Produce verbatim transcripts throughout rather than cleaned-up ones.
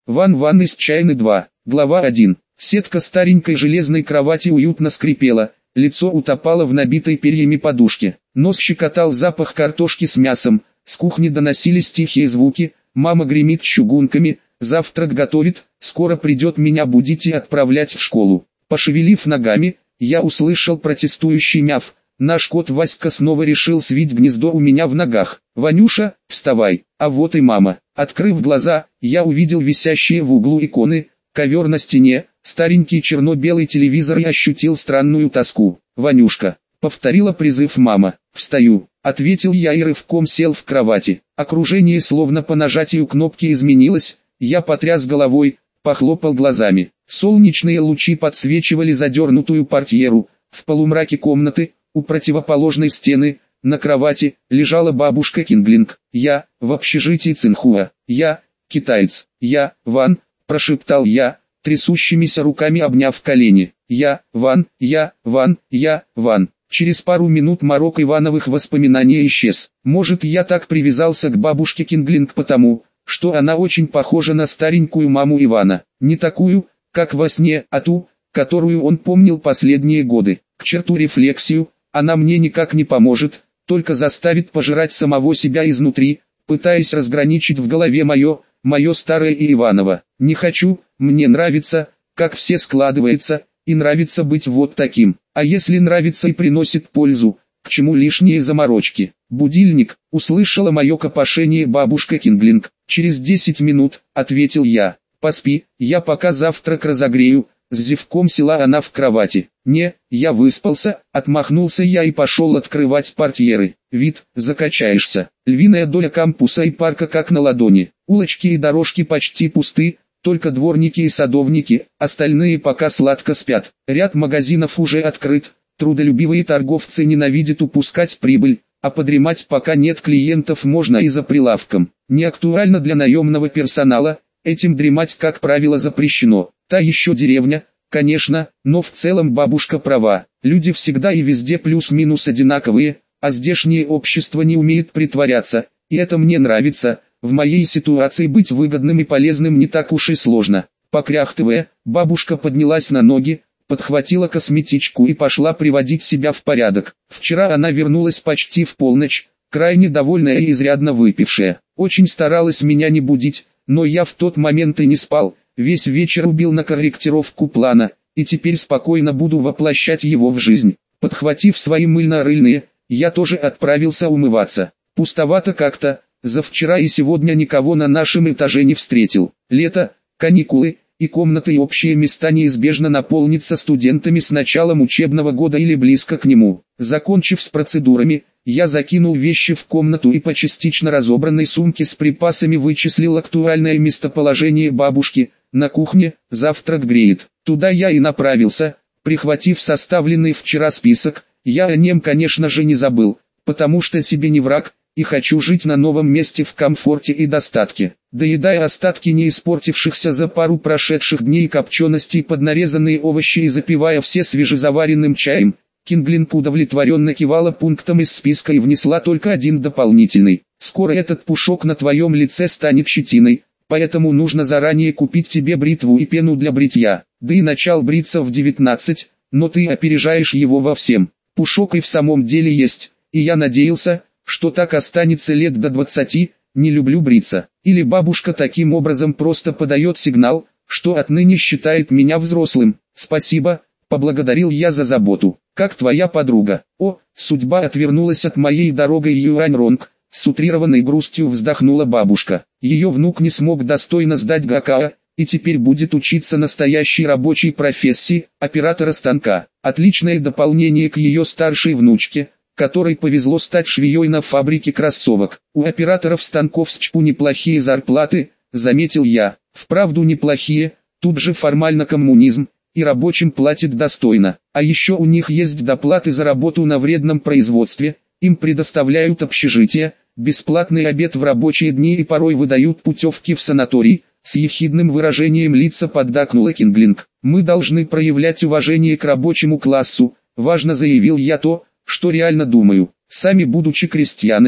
Ван-Ван из чайны два. Глава один. Сетка старенькой железной кровати уютно скрипела, лицо утопало в набитой перьями подушке. Нос щекотал запах картошки с мясом, с кухни доносились тихие звуки, мама гремит чугунками, завтрак готовит, скоро придет меня будить и отправлять в школу. Пошевелив ногами, я услышал протестующий мяв. Наш кот Васька снова решил свить гнездо у меня в ногах. «Ванюша, вставай!» А вот и мама. Открыв глаза, я увидел висящие в углу иконы, ковер на стене, старенький черно-белый телевизор и ощутил странную тоску. «Ванюшка!» — повторила призыв мама. «Встаю!» — ответил я и рывком сел в кровати. Окружение словно по нажатию кнопки изменилось, я потряс головой, похлопал глазами. Солнечные лучи подсвечивали задернутую портьеру. В полумраке комнаты, у противоположной стены, на кровати, лежала бабушка Кинглинг. «Я, в общежитии Цинхуа. Я, китаец. Я, Ван», — прошептал я, трясущимися руками обняв колени. «Я, Ван, я, Ван, я, Ван». Через пару минут морок Ивановых воспоминаний исчез. Может, я так привязался к бабушке Кинглинг потому, что она очень похожа на старенькую маму Ивана. Не такую, как во сне, а ту, которую он помнил последние годы. К черту рефлексию, она мне никак не поможет, только заставит пожирать самого себя изнутри, пытаясь разграничить в голове мое, мое старое и Иваново. Не хочу, мне нравится, как все складывается, и нравится быть вот таким. А если нравится и приносит пользу, к чему лишние заморочки? «Будильник», — услышала мое копошение бабушка Кинглинг. «Через десять минут», — ответил я. «Поспи, я пока завтрак разогрею». С зевком села она в кровати. «Не, я выспался», — отмахнулся я и пошел открывать портьеры. «Вид, закачаешься». Львиная доля кампуса и парка как на ладони. Улочки и дорожки почти пусты, только дворники и садовники, остальные пока сладко спят. Ряд магазинов уже открыт, трудолюбивые торговцы ненавидят упускать прибыль, а подремать пока нет клиентов можно и за прилавком. Не актуально для наемного персонала, этим дремать как правило запрещено. Та еще деревня, конечно, но в целом бабушка права. Люди всегда и везде плюс-минус одинаковые, а здешнее общество не умеет притворяться, и это мне нравится. В моей ситуации быть выгодным и полезным не так уж и сложно. Покряхтывая, бабушка поднялась на ноги, подхватила косметичку и пошла приводить себя в порядок. Вчера она вернулась почти в полночь, крайне довольная и изрядно выпившая. Очень старалась меня не будить, но я в тот момент и не спал. Весь вечер убил на корректировку плана, и теперь спокойно буду воплощать его в жизнь. Подхватив свои мыльно-рыльные, я тоже отправился умываться. Пустовато как-то, за вчера и сегодня никого на нашем этаже не встретил. Лето, каникулы, и комнаты и общие места неизбежно наполнятся студентами с началом учебного года или близко к нему. Закончив с процедурами, я закинул вещи в комнату и по частично разобранной сумке с припасами вычислил актуальное местоположение бабушки. На кухне, завтрак греет. Туда я и направился, прихватив составленный вчера список. Я о нем, конечно же, не забыл, потому что себе не враг, и хочу жить на новом месте в комфорте и достатке. Доедая остатки не испортившихся за пару прошедших дней копченостей под нарезанные овощи и запивая все свежезаваренным чаем, Кинглинг удовлетворенно кивала пунктом из списка и внесла только один дополнительный. «Скоро этот пушок на твоем лице станет щетиной, поэтому нужно заранее купить тебе бритву и пену для бритья. Да и начал бриться в девятнадцать, но ты опережаешь его во всем. Пушок и в самом деле есть, и я надеялся, что так останется лет до двадцати, не люблю бриться». Или бабушка таким образом просто подает сигнал, что отныне считает меня взрослым. «Спасибо», — поблагодарил я за заботу. «Как твоя подруга?» «О, судьба отвернулась от моей дорогой Юань-Ронг», — с утрированной грустью вздохнула бабушка. Ее внук не смог достойно сдать ГАКА, и теперь будет учиться настоящей рабочей профессии, оператора станка. Отличное дополнение к ее старшей внучке, которой повезло стать швеей на фабрике кроссовок. У операторов станков с ЧПУ неплохие зарплаты, заметил я. Вправду неплохие, тут же формально коммунизм, и рабочим платят достойно. А еще у них есть доплаты за работу на вредном производстве, им предоставляют общежитие, бесплатный обед в рабочие дни и порой выдают путевки в санаторий. С ехидным выражением лица поддакнула Кинглинг. «Мы должны проявлять уважение к рабочему классу», важно заявил я то, что реально думаю. Сами будучи крестьянами,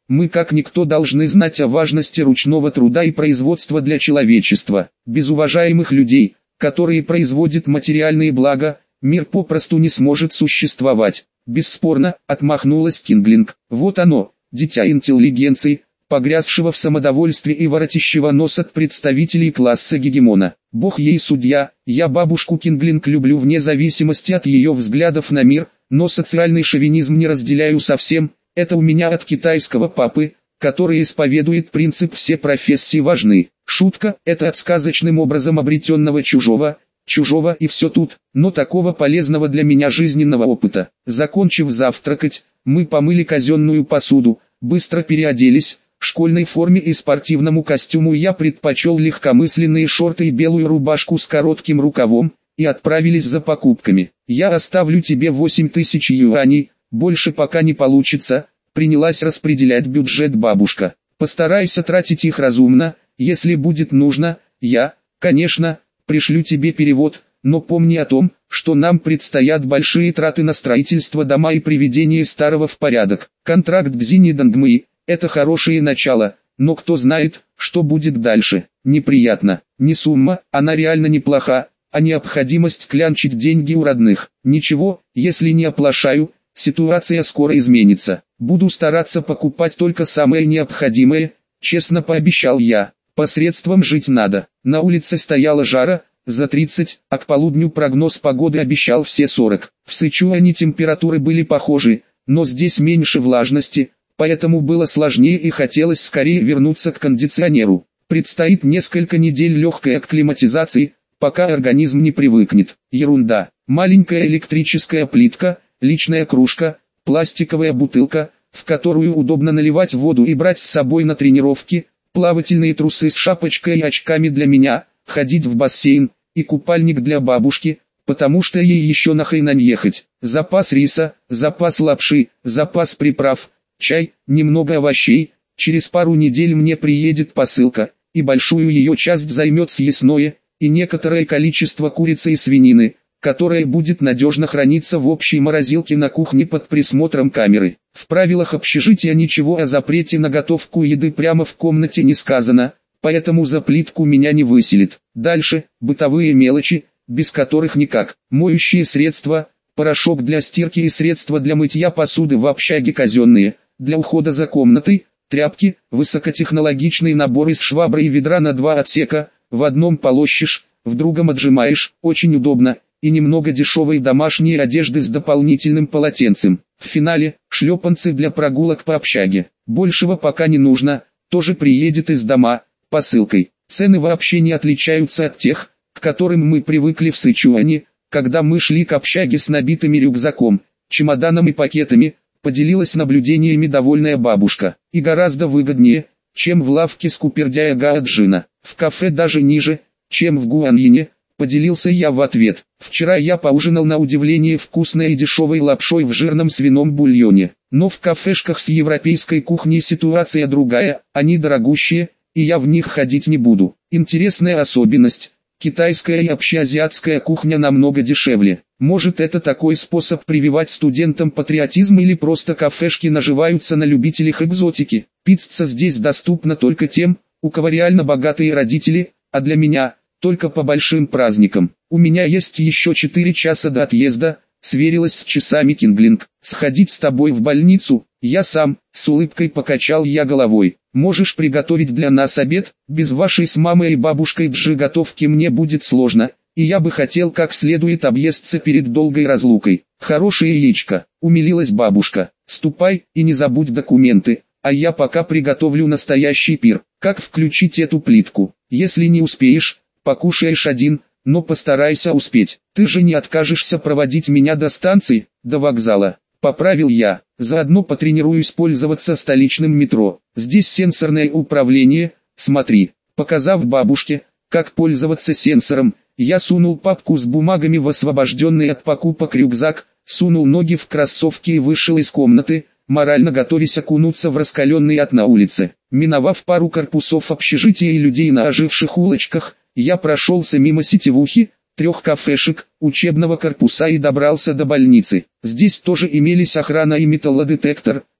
Мы как никто должны знать о важности ручного труда и производства для человечества. Без уважаемых людей, которые производят материальные блага, мир попросту не сможет существовать. Бесспорно, отмахнулась Кинглинг. Вот оно, дитя интеллигенции, погрязшего в самодовольстве и воротящего нос от представителей класса гегемона. Бог ей судья, я бабушку Кинглинг люблю вне зависимости от ее взглядов на мир, но социальный шовинизм не разделяю совсем, это у меня от китайского папы, который исповедует принцип «все профессии важны». Шутка – это от сказочным образом обретенного чужого, чужого и все тут, но такого полезного для меня жизненного опыта. Закончив завтракать, мы помыли казенную посуду, быстро переоделись. Школьной форме и спортивному костюму я предпочел легкомысленные шорты и белую рубашку с коротким рукавом, и отправились за покупками. Я оставлю тебе восемь тысяч юаней, больше пока не получится, принялась распределять бюджет бабушка. Постарайся тратить их разумно, если будет нужно, я, конечно, пришлю тебе перевод, но помни о том, что нам предстоят большие траты на строительство дома и приведение старого в порядок. Контракт Бзинидангмы – это хорошее начало, но кто знает, что будет дальше. Неприятно. Не сумма, она реально неплоха, а необходимость клянчить деньги у родных. Ничего, если не оплошаю, ситуация скоро изменится. Буду стараться покупать только самое необходимое, честно пообещал я. Посредством жить надо. На улице стояла жара, за тридцать, а к полудню прогноз погоды обещал все сорок. В Сычуане температуры были похожи, но здесь меньше влажности, поэтому было сложнее и хотелось скорее вернуться к кондиционеру. Предстоит несколько недель легкой акклиматизации, пока организм не привыкнет. Ерунда. Маленькая электрическая плитка, личная кружка, пластиковая бутылка, в которую удобно наливать воду и брать с собой на тренировки, плавательные трусы с шапочкой и очками для меня, ходить в бассейн, и купальник для бабушки, потому что ей еще на Хайнань ехать. Запас риса, запас лапши, запас приправ, чай, немного овощей. Через пару недель мне приедет посылка, и большую ее часть займет съестное, и некоторое количество курицы и свинины, которая будет надежно храниться в общей морозилке на кухне под присмотром камеры. В правилах общежития ничего о запрете на готовку еды прямо в комнате не сказано, поэтому за плитку меня не выселит. Дальше, бытовые мелочи, без которых никак. Моющие средства, порошок для стирки и средства для мытья посуды в общаге казенные, для ухода за комнатой, тряпки, высокотехнологичный набор из швабры и ведра на два отсека, в одном полощешь, в другом отжимаешь, очень удобно, и немного дешевой домашней одежды с дополнительным полотенцем. В финале, шлепанцы для прогулок по общаге. Большего пока не нужно, тоже приедет из дома, посылкой. Цены вообще не отличаются от тех, к которым мы привыкли в Сычуане, когда мы шли к общаге с набитыми рюкзаком, чемоданом и пакетами, поделилась наблюдениями довольная бабушка. И гораздо выгоднее, чем в лавке скупердяя Гаоджина. В кафе даже ниже, чем в Гуаньине, поделился я в ответ. Вчера я поужинал на удивление вкусной и дешевой лапшой в жирном свином бульоне. Но в кафешках с европейской кухней ситуация другая, они дорогущие, и я в них ходить не буду. Интересная особенность. Китайская и общеазиатская кухня намного дешевле. Может, это такой способ прививать студентам патриотизм, или просто кафешки наживаются на любителях экзотики. Пицца здесь доступна только тем, у кого реально богатые родители, а для меня – только по большим праздникам. У меня есть еще четыре часа до отъезда, сверилась с часами Кинглинг. Сходить с тобой в больницу? Я сам, с улыбкой покачал я головой. Можешь приготовить для нас обед? Без вашей с мамой и бабушкой бжи готовки мне будет сложно, и я бы хотел как следует объесться перед долгой разлукой. Хорошее яичко, умилилась бабушка. Ступай и не забудь документы, а я пока приготовлю настоящий пир. Как включить эту плитку? Если не успеешь, покушаешь один, но постарайся успеть. Ты же не откажешься проводить меня до станции, до вокзала. Поправил я, заодно потренируюсь пользоваться столичным метро. Здесь сенсорное управление, смотри. Показав бабушке, как пользоваться сенсором, я сунул папку с бумагами в освобожденный от покупок рюкзак, сунул ноги в кроссовки и вышел из комнаты, морально готовясь окунуться в раскаленный ад на улице. Миновав пару корпусов общежития и людей на оживших улочках, я прошелся мимо сетевухи, трех кафешек, учебного корпуса и добрался до больницы. Здесь тоже имелись охрана и металлодетектор,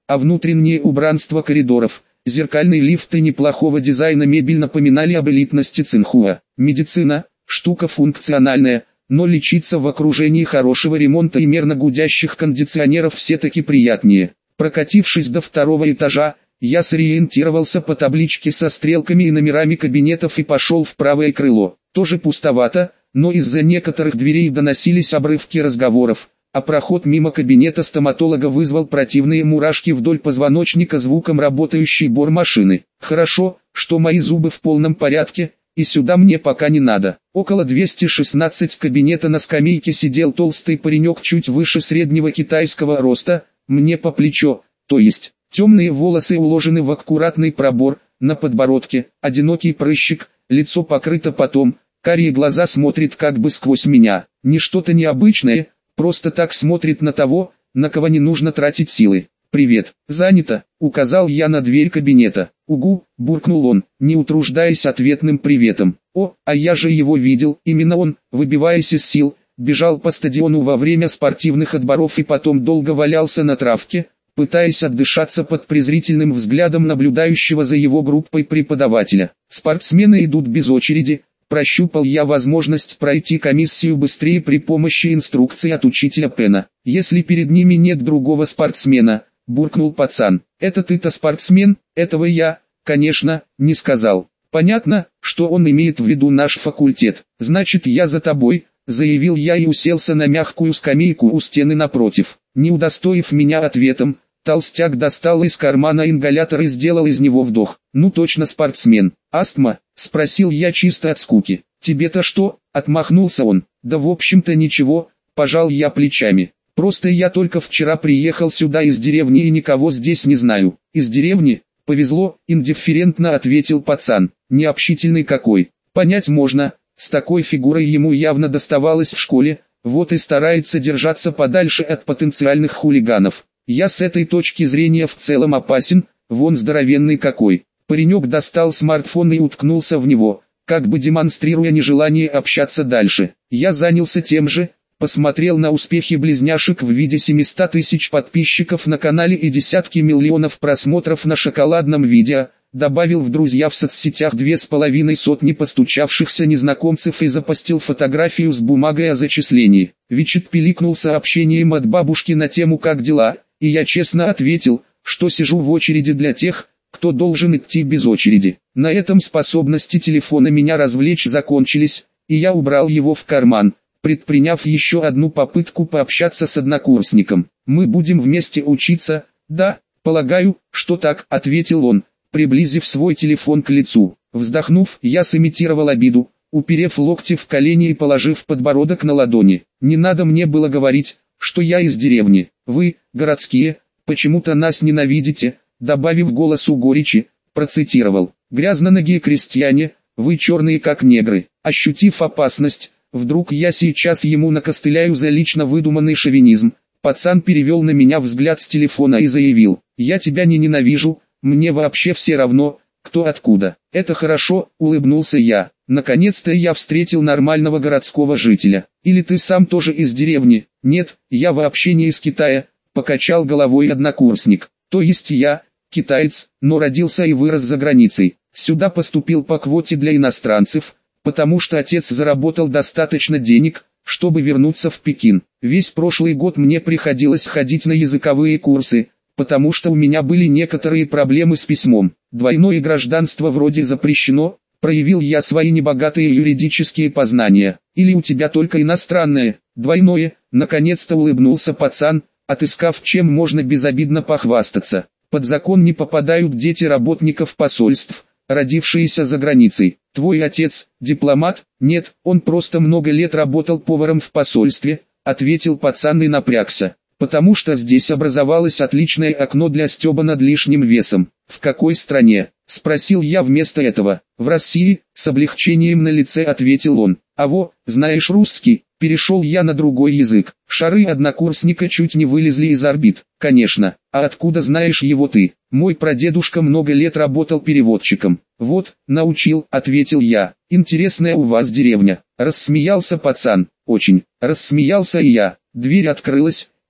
а внутреннее убранство коридоров, зеркальные лифты неплохого дизайна мебель напоминали об элитности Цинхуа. Медицина – штука функциональная, но лечиться в окружении хорошего ремонта и мерно гудящих кондиционеров все-таки приятнее. Прокатившись до второго этажа, я сориентировался по табличке со стрелками и номерами кабинетов и пошел в правое крыло. Тоже пустовато, но из-за некоторых дверей доносились обрывки разговоров, а проход мимо кабинета стоматолога вызвал противные мурашки вдоль позвоночника звуком работающей бормашины. Хорошо, что мои зубы в полном порядке, и сюда мне пока не надо. Около двухсот шестнадцати кабинета на скамейке сидел толстый паренек чуть выше среднего китайского роста, мне по плечо, то есть, темные волосы уложены в аккуратный пробор, на подбородке, одинокий прыщик, лицо покрыто потом, карие глаза смотрят как бы сквозь меня, не что-то необычное, просто так смотрит на того, на кого не нужно тратить силы. «Привет, занято», — указал я на дверь кабинета. «Угу», — буркнул он, не утруждаясь ответным приветом. «О, а я же его видел», именно он, выбиваясь из сил, бежал по стадиону во время спортивных отборов и потом долго валялся на травке, пытаясь отдышаться под презрительным взглядом наблюдающего за его группой преподавателя. «Спортсмены идут без очереди», — прощупал я возможность пройти комиссию быстрее при помощи инструкции от учителя Пена. «Если перед ними нет другого спортсмена», — буркнул пацан. «Это ты-то спортсмен?» «Этого я, конечно, не сказал». «Понятно, что он имеет в виду наш факультет. Значит, я за тобой», — заявил я и уселся на мягкую скамейку у стены напротив. Не удостоив меня ответом, толстяк достал из кармана ингалятор и сделал из него вдох. «Ну точно спортсмен. Астма?» — спросил я чисто от скуки. «Тебе-то что?» — отмахнулся он. «Да в общем-то ничего», — пожал я плечами. «Просто я только вчера приехал сюда из деревни и никого здесь не знаю». «Из деревни? Повезло», — индифферентно ответил пацан. «Необщительный какой. Понять можно, с такой фигурой ему явно доставалось в школе, вот и старается держаться подальше от потенциальных хулиганов. Я с этой точки зрения в целом опасен, вон здоровенный какой». Паренек достал смартфон и уткнулся в него, как бы демонстрируя нежелание общаться дальше. Я занялся тем же, посмотрел на успехи близняшек в виде семисот тысяч подписчиков на канале и десятки миллионов просмотров на шоколадном видео, добавил в друзья в соцсетях две с половиной сотни постучавшихся незнакомцев и запостил фотографию с бумагой о зачислении. Вичет пиликнул сообщением от бабушки на тему «Как дела?», и я честно ответил, что сижу в очереди для тех, кто должен идти без очереди. На этом способности телефона меня развлечь закончились, и я убрал его в карман, предприняв еще одну попытку пообщаться с однокурсником. «Мы будем вместе учиться?» «Да, полагаю, что так», — ответил он, приблизив свой телефон к лицу. Вздохнув, я сымитировал обиду, уперев локти в колени и положив подбородок на ладони. «Не надо мне было говорить, что я из деревни. Вы, городские, почему-то нас ненавидите», добавив голосу горечи, процитировал. «Грязноногие крестьяне, вы черные как негры». Ощутив опасность, вдруг я сейчас ему накостыляю за лично выдуманный шовинизм, пацан перевел на меня взгляд с телефона и заявил: «Я тебя не ненавижу, мне вообще все равно, кто откуда». «Это хорошо», — улыбнулся я. «Наконец-то я встретил нормального городского жителя. Или ты сам тоже из деревни?» «Нет, я вообще не из Китая», — покачал головой однокурсник. «То есть я, китаец, но родился и вырос за границей. Сюда поступил по квоте для иностранцев, потому что отец заработал достаточно денег, чтобы вернуться в Пекин. Весь прошлый год мне приходилось ходить на языковые курсы, потому что у меня были некоторые проблемы с письмом. Двойное гражданство вроде запрещено», — проявил я свои небогатые юридические познания. «Или у тебя только иностранное?» «Двойное», — наконец-то улыбнулся пацан, отыскав, чем можно безобидно похвастаться. «Под закон не попадают дети работников посольств, родившиеся за границей. Твой отец – дипломат?» «Нет, он просто много лет работал поваром в посольстве», – ответил пацан и напрягся. «Потому что здесь образовалось отличное окно для стёба над лишним весом». «В какой стране?» – спросил я вместо этого. «В России», – с облегчением на лице ответил он. «А во, знаешь русский?» Перешел я на другой язык. Шары однокурсника чуть не вылезли из орбит. «Конечно, а откуда знаешь его ты?» «Мой прадедушка много лет работал переводчиком». «Вот, научил», — ответил я. «Интересная у вас деревня». Рассмеялся пацан. «Очень». Рассмеялся и я. Дверь открылась, и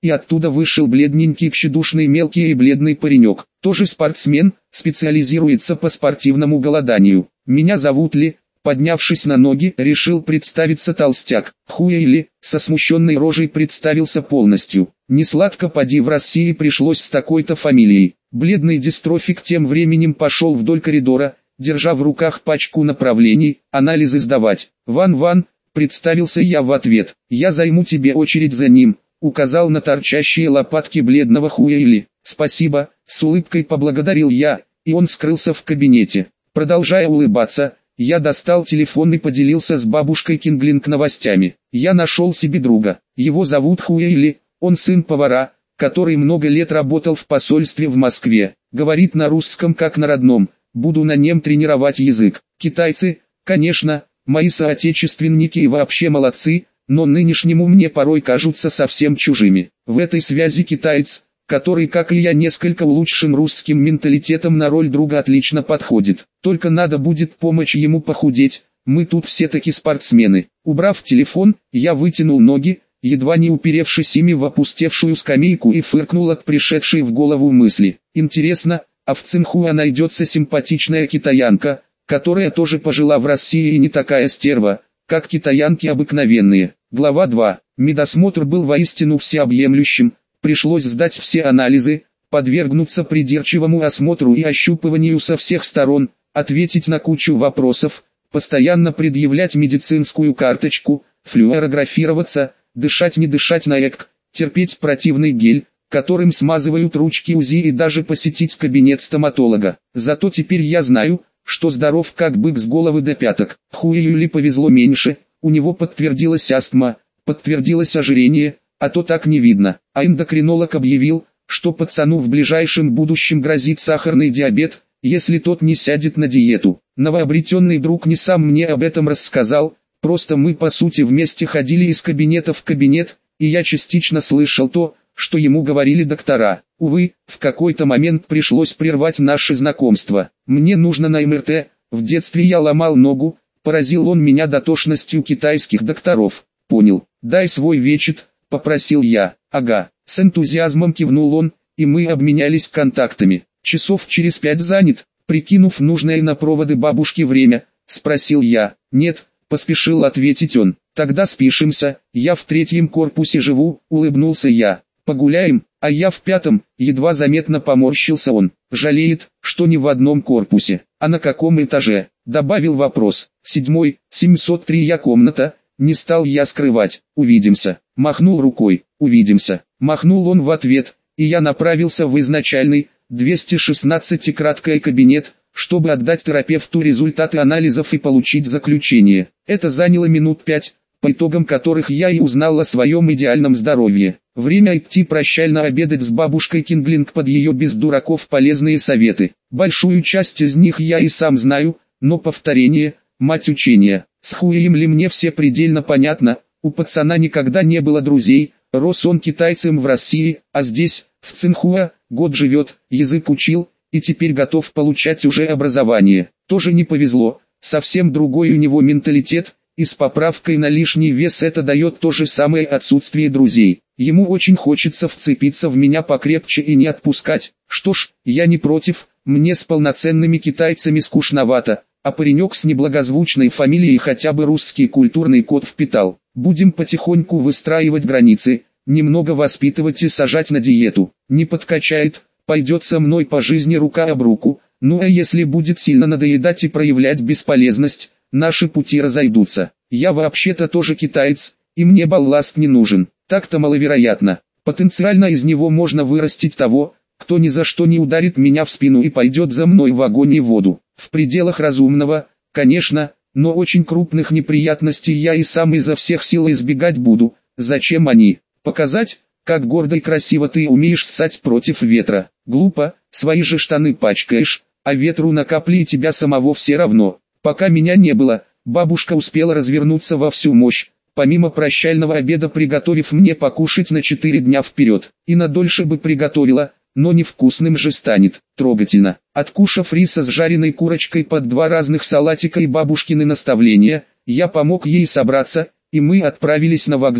и оттуда вышел бледненький, тщедушный, мелкий и бледный паренек. Тоже спортсмен, специализируется по спортивному голоданию. Меня зовут Ли. Поднявшись на ноги, решил представиться толстяк. Хуэйли, со смущенной рожей представился полностью. Несладко поди в России пришлось с такой-то фамилией. Бледный дистрофик тем временем пошел вдоль коридора, держа в руках пачку направлений, анализы сдавать. «Ван-Ван», представился я в ответ. «Я займу тебе очередь за ним», указал на торчащие лопатки бледного Хуэйли. «Спасибо», с улыбкой поблагодарил я, и он скрылся в кабинете. Продолжая улыбаться, я достал телефон и поделился с бабушкой Кинглинг новостями. Я нашел себе друга. Его зовут Хуэйли, он сын повара, который много лет работал в посольстве в Москве. Говорит на русском как на родном, буду на нем тренировать язык. Китайцы, конечно, мои соотечественники и вообще молодцы, но нынешнему мне порой кажутся совсем чужими. В этой связи китаец, который, как и я, несколько улучшен русским менталитетом, на роль друга отлично подходит. Только надо будет помочь ему похудеть, мы тут все таки спортсмены. Убрав телефон, я вытянул ноги, едва не уперевшись ими в опустевшую скамейку, и фыркнул от пришедшей в голову мысли. Интересно, а в Цинхуа найдется симпатичная китаянка, которая тоже пожила в России и не такая стерва, как китаянки обыкновенные. Глава два. Медосмотр был воистину всеобъемлющим. Пришлось сдать все анализы, подвергнуться придирчивому осмотру и ощупыванию со всех сторон, ответить на кучу вопросов, постоянно предъявлять медицинскую карточку, флюорографироваться, дышать не дышать на ЭКГ, терпеть противный гель, которым смазывают ручки УЗИ, и даже посетить кабинет стоматолога. Зато теперь я знаю, что здоров как бык с головы до пяток. Хуэйли повезло меньше, у него подтвердилась астма, подтвердилось ожирение, а то так не видно. А эндокринолог объявил, что пацану в ближайшем будущем грозит сахарный диабет, если тот не сядет на диету. Новообретенный друг не сам мне об этом рассказал, просто мы по сути вместе ходили из кабинета в кабинет, и я частично слышал то, что ему говорили доктора. Увы, в какой-то момент пришлось прервать наше знакомство. Мне нужно на эм эр тэ, в детстве я ломал ногу, поразил он меня дотошностью китайских докторов. Понял, дай свой вечет, попросил я. Ага, с энтузиазмом кивнул он, и мы обменялись контактами. Часов через пять занят, прикинув нужное на проводы бабушки время, спросил я. Нет, поспешил ответить он. Тогда спишемся, я в третьем корпусе живу, улыбнулся я. Погуляем, а я в пятом, едва заметно поморщился он. Жалеет, что не в одном корпусе. А на каком этаже? Добавил вопрос. Седьмой, семьсот три я комната. Не стал я скрывать. Увидимся. Махнул рукой. Увидимся. Махнул он в ответ, и я направился в изначальный, двести шестнадцатый краткий кабинет, чтобы отдать терапевту результаты анализов и получить заключение. Это заняло минут пять, по итогам которых я и узнал о своем идеальном здоровье. Время идти прощально обедать с бабушкой Кинглинг под ее без дураков полезные советы. Большую часть из них я и сам знаю, но повторение – мать учения. С Хуэем ли мне все предельно понятно, у пацана никогда не было друзей, рос он китайцем в России, а здесь, в Цинхуа, год живет, язык учил, и теперь готов получать уже образование. Тоже не повезло, совсем другой у него менталитет, и с поправкой на лишний вес это дает то же самое отсутствие друзей. Ему очень хочется вцепиться в меня покрепче и не отпускать. Что ж, я не против, мне с полноценными китайцами скучновато, а паренек с неблагозвучной фамилией хотя бы русский культурный код впитал. Будем потихоньку выстраивать границы, немного воспитывать и сажать на диету. Не подкачает, пойдет со мной по жизни рука об руку, ну а если будет сильно надоедать и проявлять бесполезность, наши пути разойдутся. Я вообще-то тоже китаец, и мне балласт не нужен. Так-то маловероятно. Потенциально из него можно вырастить того, кто ни за что не ударит меня в спину и пойдет за мной в огонь и воду. В пределах разумного, конечно, но очень крупных неприятностей я и сам изо всех сил избегать буду. Зачем они? Показать, как гордо и красиво ты умеешь ссать против ветра. Глупо, свои же штаны пачкаешь, а ветру на капли и тебя самого все равно. Пока меня не было, бабушка успела развернуться во всю мощь, помимо прощального обеда приготовив мне покушать на четыре дня вперед. И на дольше бы приготовила, но невкусным же станет. Трогательно. Откушав риса с жареной курочкой под два разных салатика и бабушкины наставления, я помог ей собраться, и мы отправились на вокзал.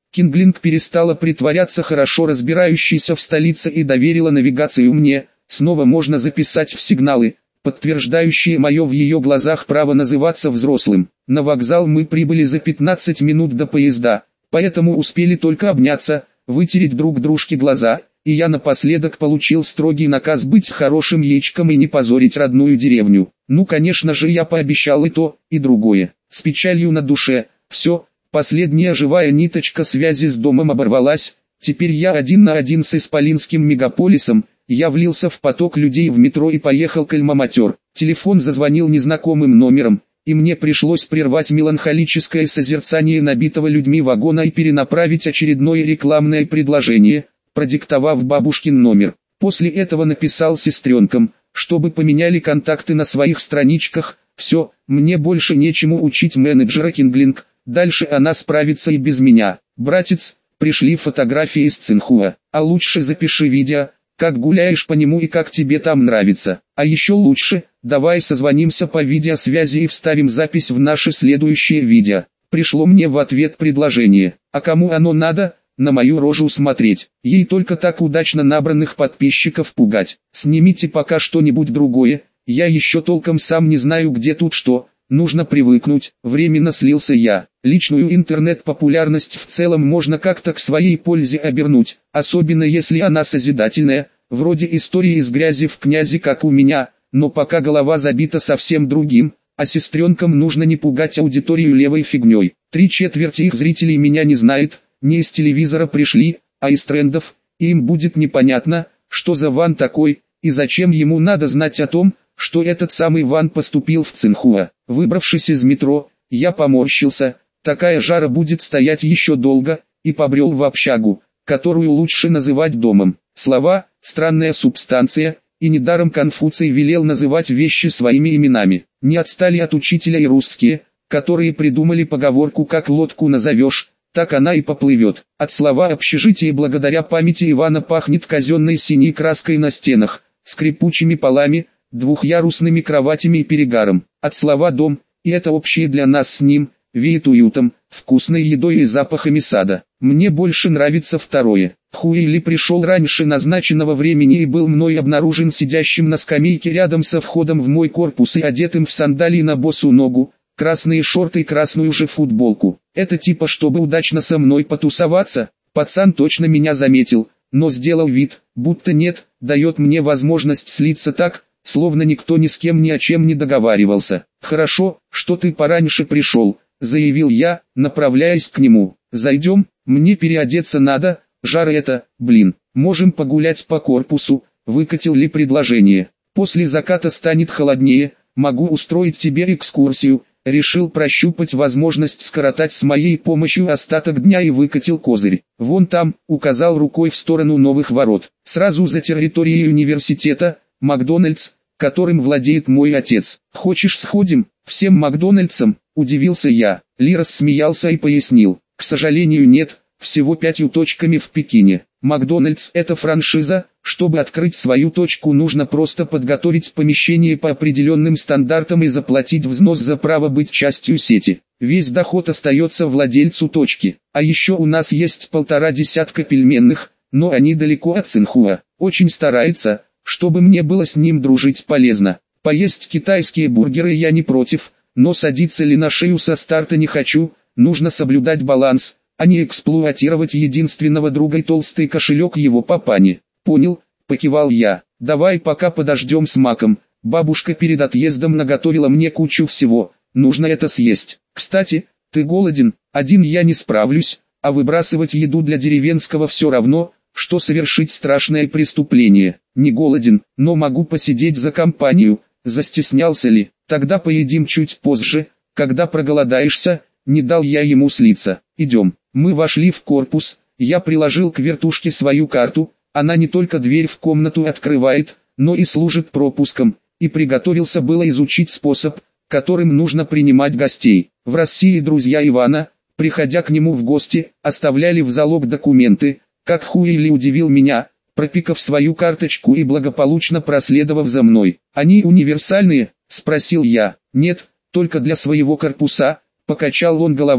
Кинглинг перестала притворяться хорошо разбирающейся в столице и доверила навигацию мне. Снова можно записать в сигналы, подтверждающие мое в ее глазах право называться взрослым. На вокзал мы прибыли за пятнадцать минут до поезда, поэтому успели только обняться, вытереть друг дружке глаза, и я напоследок получил строгий наказ быть хорошим яичком и не позорить родную деревню. Ну конечно же я пообещал и то, и другое. С печалью на душе, все, последняя живая ниточка связи с домом оборвалась, теперь я один на один с исполинским мегаполисом. Я влился в поток людей в метро и поехал к Альма-Матер. Телефон зазвонил незнакомым номером, и мне пришлось прервать меланхолическое созерцание набитого людьми вагона и перенаправить очередное рекламное предложение, продиктовав бабушкин номер. После этого написал сестренкам, чтобы поменяли контакты на своих страничках. Все, мне больше нечему учить менеджера Кинглинг, дальше она справится и без меня. Братец, пришли фотографии из Цинхуа, а лучше запиши видео, как гуляешь по нему и как тебе там нравится. А еще лучше, давай созвонимся по видеосвязи и вставим запись в наше следующее видео. Пришло мне в ответ предложение. А кому оно надо? На мою рожу смотреть. Ей только так удачно набранных подписчиков пугать. Снимите пока что-нибудь другое. Я еще толком сам не знаю, где тут что. Нужно привыкнуть. Временно слился я. Личную интернет-популярность в целом можно как-то к своей пользе обернуть, особенно если она созидательная, вроде истории из грязи в князи как у меня, но пока голова забита совсем другим, а сестренкам нужно не пугать аудиторию левой фигней. Три четверти их зрителей меня не знают, не из телевизора пришли, а из трендов, и им будет непонятно, что за Ван такой, и зачем ему надо знать о том, что этот самый Ван поступил в Цинхуа. Выбравшись из метро, я поморщился, такая жара будет стоять еще долго, и побрел в общагу, которую лучше называть домом. Слова «странная субстанция», и недаром Конфуций велел называть вещи своими именами. Не отстали от учителя и русские, которые придумали поговорку «как лодку назовешь, так она и поплывет». От слова «общежитие» благодаря памяти Ивана пахнет казенной синей краской на стенах, скрипучими полами, двухъярусными кроватями и перегаром. От слова «дом», и это общее для нас с ним, веет уютом, вкусной едой и запахами сада. Мне больше нравится второе. Хуэйли пришел раньше назначенного времени и был мной обнаружен сидящим на скамейке рядом со входом в мой корпус и одетым в сандалии на босу ногу, красные шорты и красную же футболку. Это типа чтобы удачно со мной потусоваться. Пацан точно меня заметил, но сделал вид, будто нет, дает мне возможность слиться так, словно никто ни с кем ни о чем не договаривался. «Хорошо, что ты пораньше пришел», — заявил я, направляясь к нему. «Зайдем, мне переодеться надо, жара это, блин, можем погулять по корпусу», — выкатил ли предложение. «После заката станет холоднее, могу устроить тебе экскурсию», — решил прощупать возможность скоротать с моей помощью остаток дня и выкатил козырь. «Вон там», — указал рукой в сторону новых ворот, сразу за территорией университета, Макдональдс, которым владеет мой отец. «Хочешь сходим, всем Макдональдсам?» – удивился я. Ли рассмеялся и пояснил. «К сожалению нет, всего пятью точками в Пекине. Макдональдс – это франшиза, чтобы открыть свою точку нужно просто подготовить помещение по определенным стандартам и заплатить взнос за право быть частью сети. Весь доход остается владельцу точки. А еще у нас есть полтора десятка пельменных, но они далеко от Цинхуа. Очень старается, чтобы мне было с ним дружить полезно. Поесть китайские бургеры я не против, но садиться ли на шею со старта не хочу, нужно соблюдать баланс, а не эксплуатировать единственного друга и толстый кошелек его папани. «Понял», — покивал я, — «давай пока подождем с маком, бабушка перед отъездом наготовила мне кучу всего, нужно это съесть. Кстати, ты голоден? Один я не справлюсь, а выбрасывать еду для деревенского все равно, что совершить страшное преступление. Не голоден, но могу посидеть за компанию», — застеснялся ли. «Тогда поедим чуть позже, когда проголодаешься», — не дал я ему слиться. «Идем». Мы вошли в корпус, я приложил к вертушке свою карту, она не только дверь в комнату открывает, но и служит пропуском, и приготовился было изучить способ, которым нужно принимать гостей. В России друзья Ивана, приходя к нему в гости, оставляли в залог документы, как Хуэйли удивил меня, пропикав свою карточку и благополучно проследовав за мной. «Они универсальные?» – спросил я. «Нет, только для своего корпуса», – покачал он головой.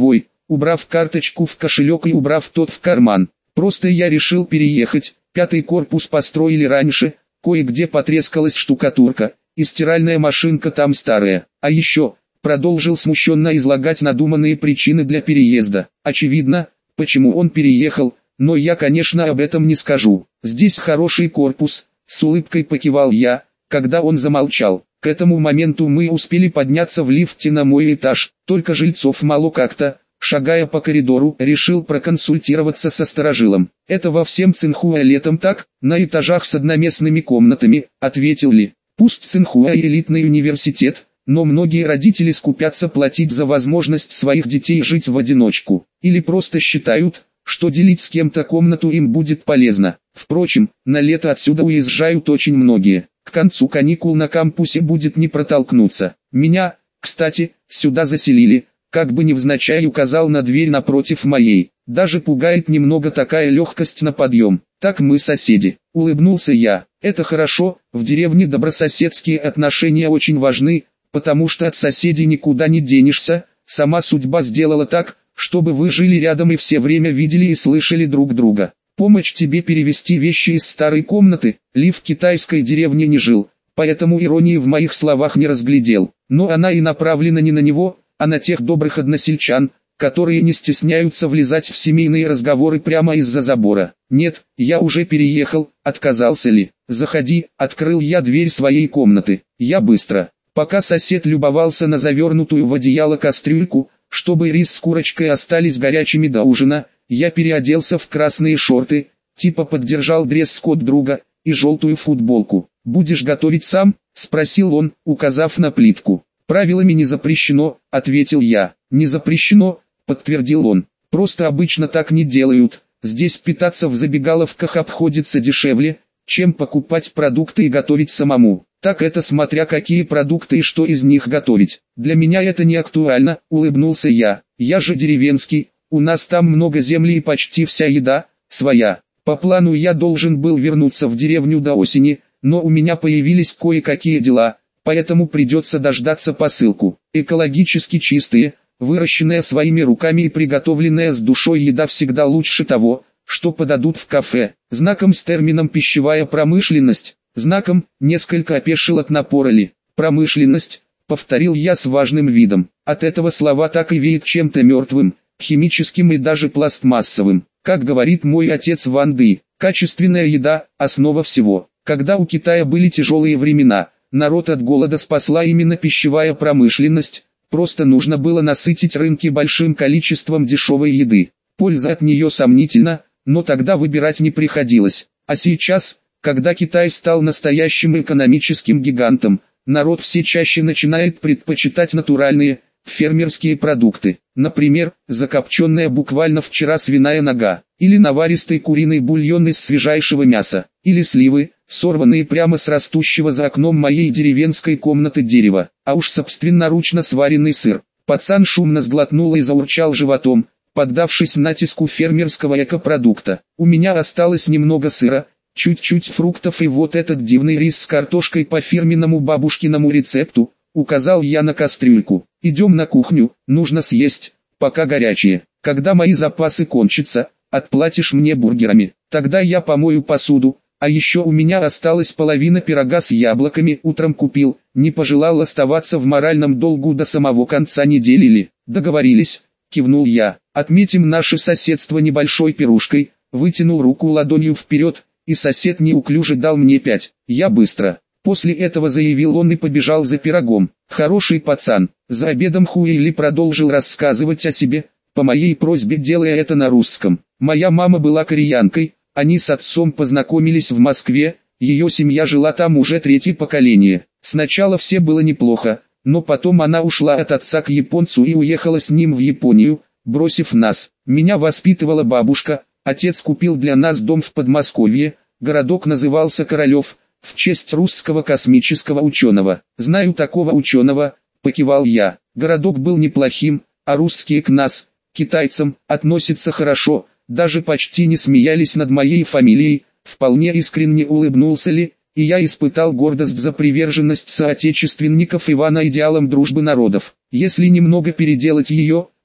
убрав карточку в кошелек и убрав тот в карман. Просто я решил переехать, пятый корпус построили раньше, кое-где потрескалась штукатурка, и стиральная машинка там старая. А еще, продолжил смущенно излагать надуманные причины для переезда. Очевидно, почему он переехал, но я, конечно, об этом не скажу. Здесь хороший корпус, с улыбкой покивал я, когда он замолчал. К этому моменту мы успели подняться в лифте на мой этаж, только жильцов мало как-то. Шагая по коридору, решил проконсультироваться со старожилом. «Это во всем Цинхуа летом так, на этажах с одноместными комнатами», — ответил Ли. «Пусть Цинхуа элитный университет, но многие родители скупятся платить за возможность своих детей жить в одиночку. Или просто считают, что делить с кем-то комнату им будет полезно. Впрочем, на лето отсюда уезжают очень многие. К концу каникул на кампусе будет не протолкнуться. Меня, кстати, сюда заселили». Как бы невзначай указал на дверь напротив моей. Даже пугает немного такая легкость на подъем. Так мы соседи. Улыбнулся я. Это хорошо, в деревне добрососедские отношения очень важны, потому что от соседей никуда не денешься. Сама судьба сделала так, чтобы вы жили рядом и все время видели и слышали друг друга. Помочь тебе перевести вещи из старой комнаты. Ли в китайской деревне не жил, поэтому иронии в моих словах не разглядел. Но она и направлена не на него, а на тех добрых односельчан, которые не стесняются влезать в семейные разговоры прямо из-за забора. «Нет, я уже переехал», — отказался Ли. «Заходи», — открыл я дверь своей комнаты. Я быстро. Пока сосед любовался на завернутую в одеяло кастрюльку, чтобы рис с курочкой остались горячими до ужина, я переоделся в красные шорты, типа поддержал дресс-код друга, и желтую футболку. «Будешь готовить сам?» — спросил он, указав на плитку. «Правилами не запрещено», — ответил я. «Не запрещено», — подтвердил он. «Просто обычно так не делают. Здесь питаться в забегаловках обходится дешевле, чем покупать продукты и готовить самому. Так это смотря какие продукты и что из них готовить. Для меня это не актуально», — улыбнулся я. «Я же деревенский, у нас там много земли и почти вся еда своя. По плану я должен был вернуться в деревню до осени, но у меня появились кое-какие дела». Поэтому придется дождаться посылку. Экологически чистые, выращенная своими руками и приготовленная с душой еда всегда лучше того, что подадут в кафе. Знаком с термином «пищевая промышленность», знаком, несколько опешил от напора Ли. «Промышленность», повторил я с важным видом. От этого слова так и веет чем-то мертвым, химическим и даже пластмассовым. Как говорит мой отец Ван Ды, качественная еда – основа всего. Когда у Китая были тяжелые времена, народ от голода спасла именно пищевая промышленность, просто нужно было насытить рынки большим количеством дешевой еды. Польза от нее сомнительна, но тогда выбирать не приходилось. А сейчас, когда Китай стал настоящим экономическим гигантом, народ все чаще начинает предпочитать натуральные, фермерские продукты. Например, закопченная буквально вчера свиная нога, или наваристый куриный бульон из свежайшего мяса, или сливы, сорванные прямо с растущего за окном моей деревенской комнаты дерева, а уж собственноручно сваренный сыр. Пацан шумно сглотнул и заурчал животом, поддавшись натиску фермерского экопродукта. У меня осталось немного сыра, чуть-чуть фруктов и вот этот дивный рис с картошкой по фирменному бабушкиному рецепту, указал я на кастрюльку. Идем на кухню, нужно съесть, пока горячие. Когда мои запасы кончатся, отплатишь мне бургерами, тогда я помою посуду. А еще у меня осталась половина пирога с яблоками, утром купил, не пожелал оставаться в моральном долгу до самого конца недели ли. Договорились, кивнул я. Отметим наше соседство небольшой пирушкой, вытянул руку ладонью вперед, и сосед неуклюже дал мне пять. Я быстро. После этого заявил он и побежал за пирогом. Хороший пацан. За обедом Хуэйли продолжил рассказывать о себе, по моей просьбе делая это на русском. Моя мама была кореянкой. Они с отцом познакомились в Москве, ее семья жила там уже третье поколение. Сначала все было неплохо, но потом она ушла от отца к японцу и уехала с ним в Японию, бросив нас. Меня воспитывала бабушка, отец купил для нас дом в Подмосковье, городок назывался Королев, в честь русского космического ученого. «Знаю такого ученого», — покивал я. Городок был неплохим, а русские к нас, китайцам, относятся хорошо. Даже почти не смеялись над моей фамилией, вполне искренне улыбнулся Ли, и я испытал гордость за приверженность соотечественников Ивана идеалам дружбы народов. Если немного переделать ее,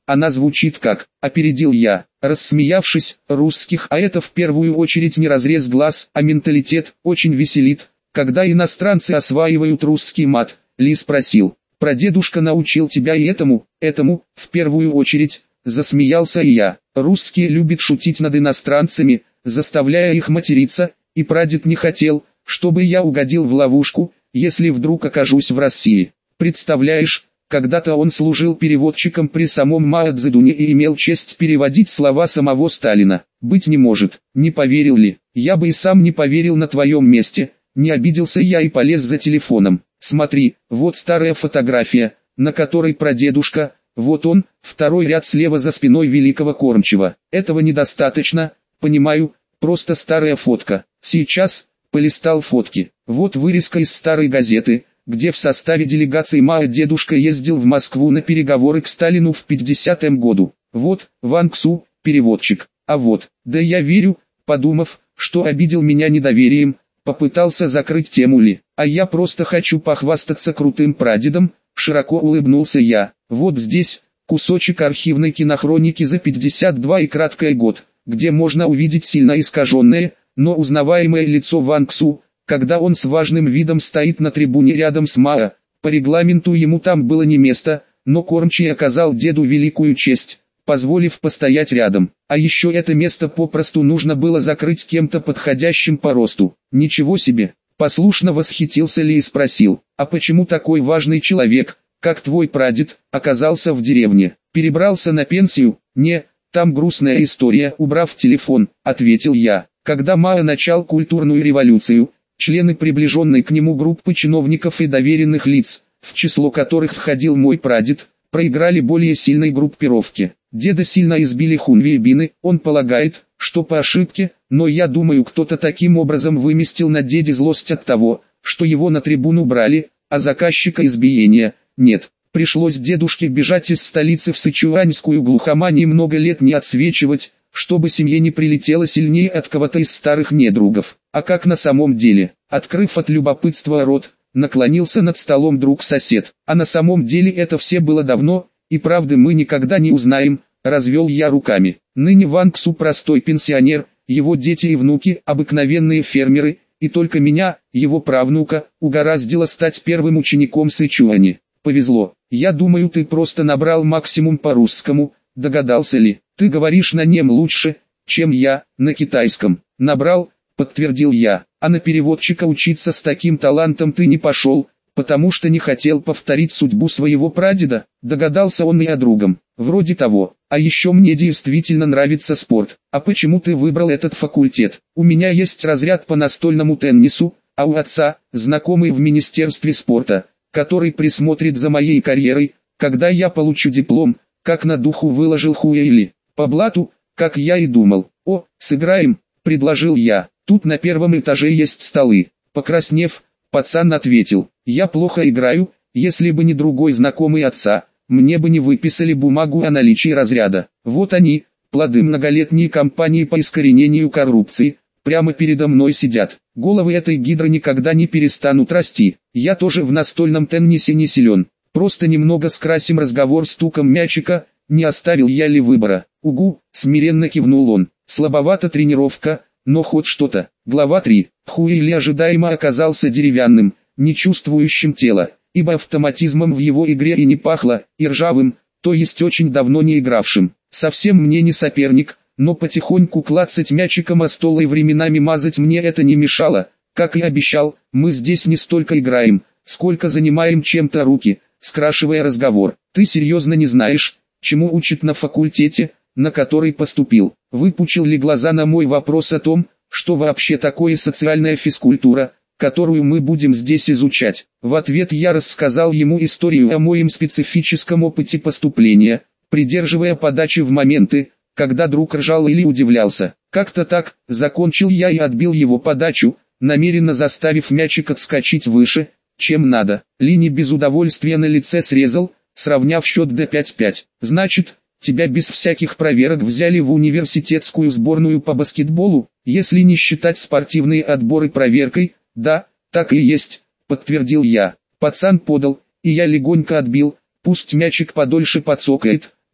она звучит как, опередил я, рассмеявшись, русских, а это в первую очередь не разрез глаз, а менталитет, очень веселит, когда иностранцы осваивают русский мат. Ли спросил, прадедушка научил тебя и этому, этому, в первую очередь, засмеялся и я. Русские любят шутить над иностранцами, заставляя их материться, и прадед не хотел, чтобы я угодил в ловушку, если вдруг окажусь в России. Представляешь, когда-то он служил переводчиком при самом Мао Цзэдуне и имел честь переводить слова самого Сталина. Быть не может, не поверил ли? Я бы и сам не поверил на твоем месте. Не обиделся я и полез за телефоном. Смотри, вот старая фотография, на которой прадедушка, вот он, второй ряд слева за спиной великого кормчего. Этого недостаточно, понимаю, просто старая фотка. Сейчас, полистал фотки. Вот вырезка из старой газеты, где в составе делегации Мао дедушка ездил в Москву на переговоры к Сталину в пятидесятом году. Вот, Ван Ксу, переводчик. А вот, да я верю, подумав, что обидел меня недоверием, попытался закрыть тему Ли. А я просто хочу похвастаться крутым прадедом, широко улыбнулся я. Вот здесь, кусочек архивной кинохроники за пятьдесят два и краткое год, где можно увидеть сильно искаженное, но узнаваемое лицо Ван Ксу, когда он с важным видом стоит на трибуне рядом с Мао. По регламенту ему там было не место, но кормчий оказал деду великую честь, позволив постоять рядом. А еще это место попросту нужно было закрыть кем-то подходящим по росту. Ничего себе! Послушно восхитился Ли и спросил, а почему такой важный человек, как твой прадед, оказался в деревне? Перебрался на пенсию? Не, там грустная история, убрав телефон, ответил я. Когда Мао начал культурную революцию, члены приближенной к нему группы чиновников и доверенных лиц, в число которых входил мой прадед, проиграли более сильной группировке. Деда сильно избили хунвейбины, он полагает, что по ошибке, но я думаю, кто-то таким образом выместил на деде злость от того, что его на трибуну брали, а заказчика избиения нет. Пришлось дедушке бежать из столицы в сычуаньскую глухомань и много лет не отсвечивать, чтобы семье не прилетело сильнее от кого-то из старых недругов. А как на самом деле? Открыв от любопытства рот, наклонился над столом друг-сосед. А на самом деле это все было давно, и правды мы никогда не узнаем, развел я руками. Ныне Ван Ксу простой пенсионер, его дети и внуки обыкновенные фермеры, и только меня, его правнука, угораздило стать первым учеником Сычуани. Повезло. Я думаю, ты просто набрал максимум по-русскому, догадался ли? Ты говоришь на нем лучше, чем я, на китайском. Набрал, подтвердил я. А на переводчика учиться с таким талантом ты не пошел, потому что не хотел повторить судьбу своего прадеда, догадался он и о другом. Вроде того. А еще мне действительно нравится спорт. А почему ты выбрал этот факультет? У меня есть разряд по настольному теннису, а у отца, знакомый в Министерстве спорта, который присмотрит за моей карьерой, когда я получу диплом, как на духу выложил Хуэйли. По блату, как я и думал. О, сыграем, предложил я. Тут на первом этаже есть столы. Покраснев, пацан ответил, я плохо играю, если бы не другой знакомый отца, мне бы не выписали бумагу о наличии разряда. Вот они, плоды многолетней кампании по искоренению коррупции, прямо передо мной сидят. Головы этой гидры никогда не перестанут расти. Я тоже в настольном теннисе не силен. Просто немного скрасим разговор стуком мячика, не оставил я ли выбора. Угу, смиренно кивнул он. Слабовата тренировка, но хоть что-то. Глава три. Хуэйли ожидаемо оказался деревянным, не чувствующим тела, ибо автоматизмом в его игре и не пахло, и ржавым, то есть очень давно не игравшим. Совсем мне не соперник, но потихоньку клацать мячиком о стол и временами мазать мне это не мешало. Как и обещал, мы здесь не столько играем, сколько занимаем чем-то руки, скрашивая разговор. Ты серьезно не знаешь, чему учат на факультете, на который поступил? Выпучил ли глаза на мой вопрос о том, что вообще такое социальная физкультура, которую мы будем здесь изучать? В ответ я рассказал ему историю о моем специфическом опыте поступления, придерживая подачи в моменты, когда друг ржал или удивлялся. Как-то так, закончил я и отбил его подачу, намеренно заставив мячик отскочить выше, чем надо. Ли не без удовольствия на лице срезал, сравняв счет до пять-пять. Значит, тебя без всяких проверок взяли в университетскую сборную по баскетболу, если не считать спортивные отборы проверкой? Да, так и есть, подтвердил я. Пацан подал, и я легонько отбил, пусть мячик подольше подсокает,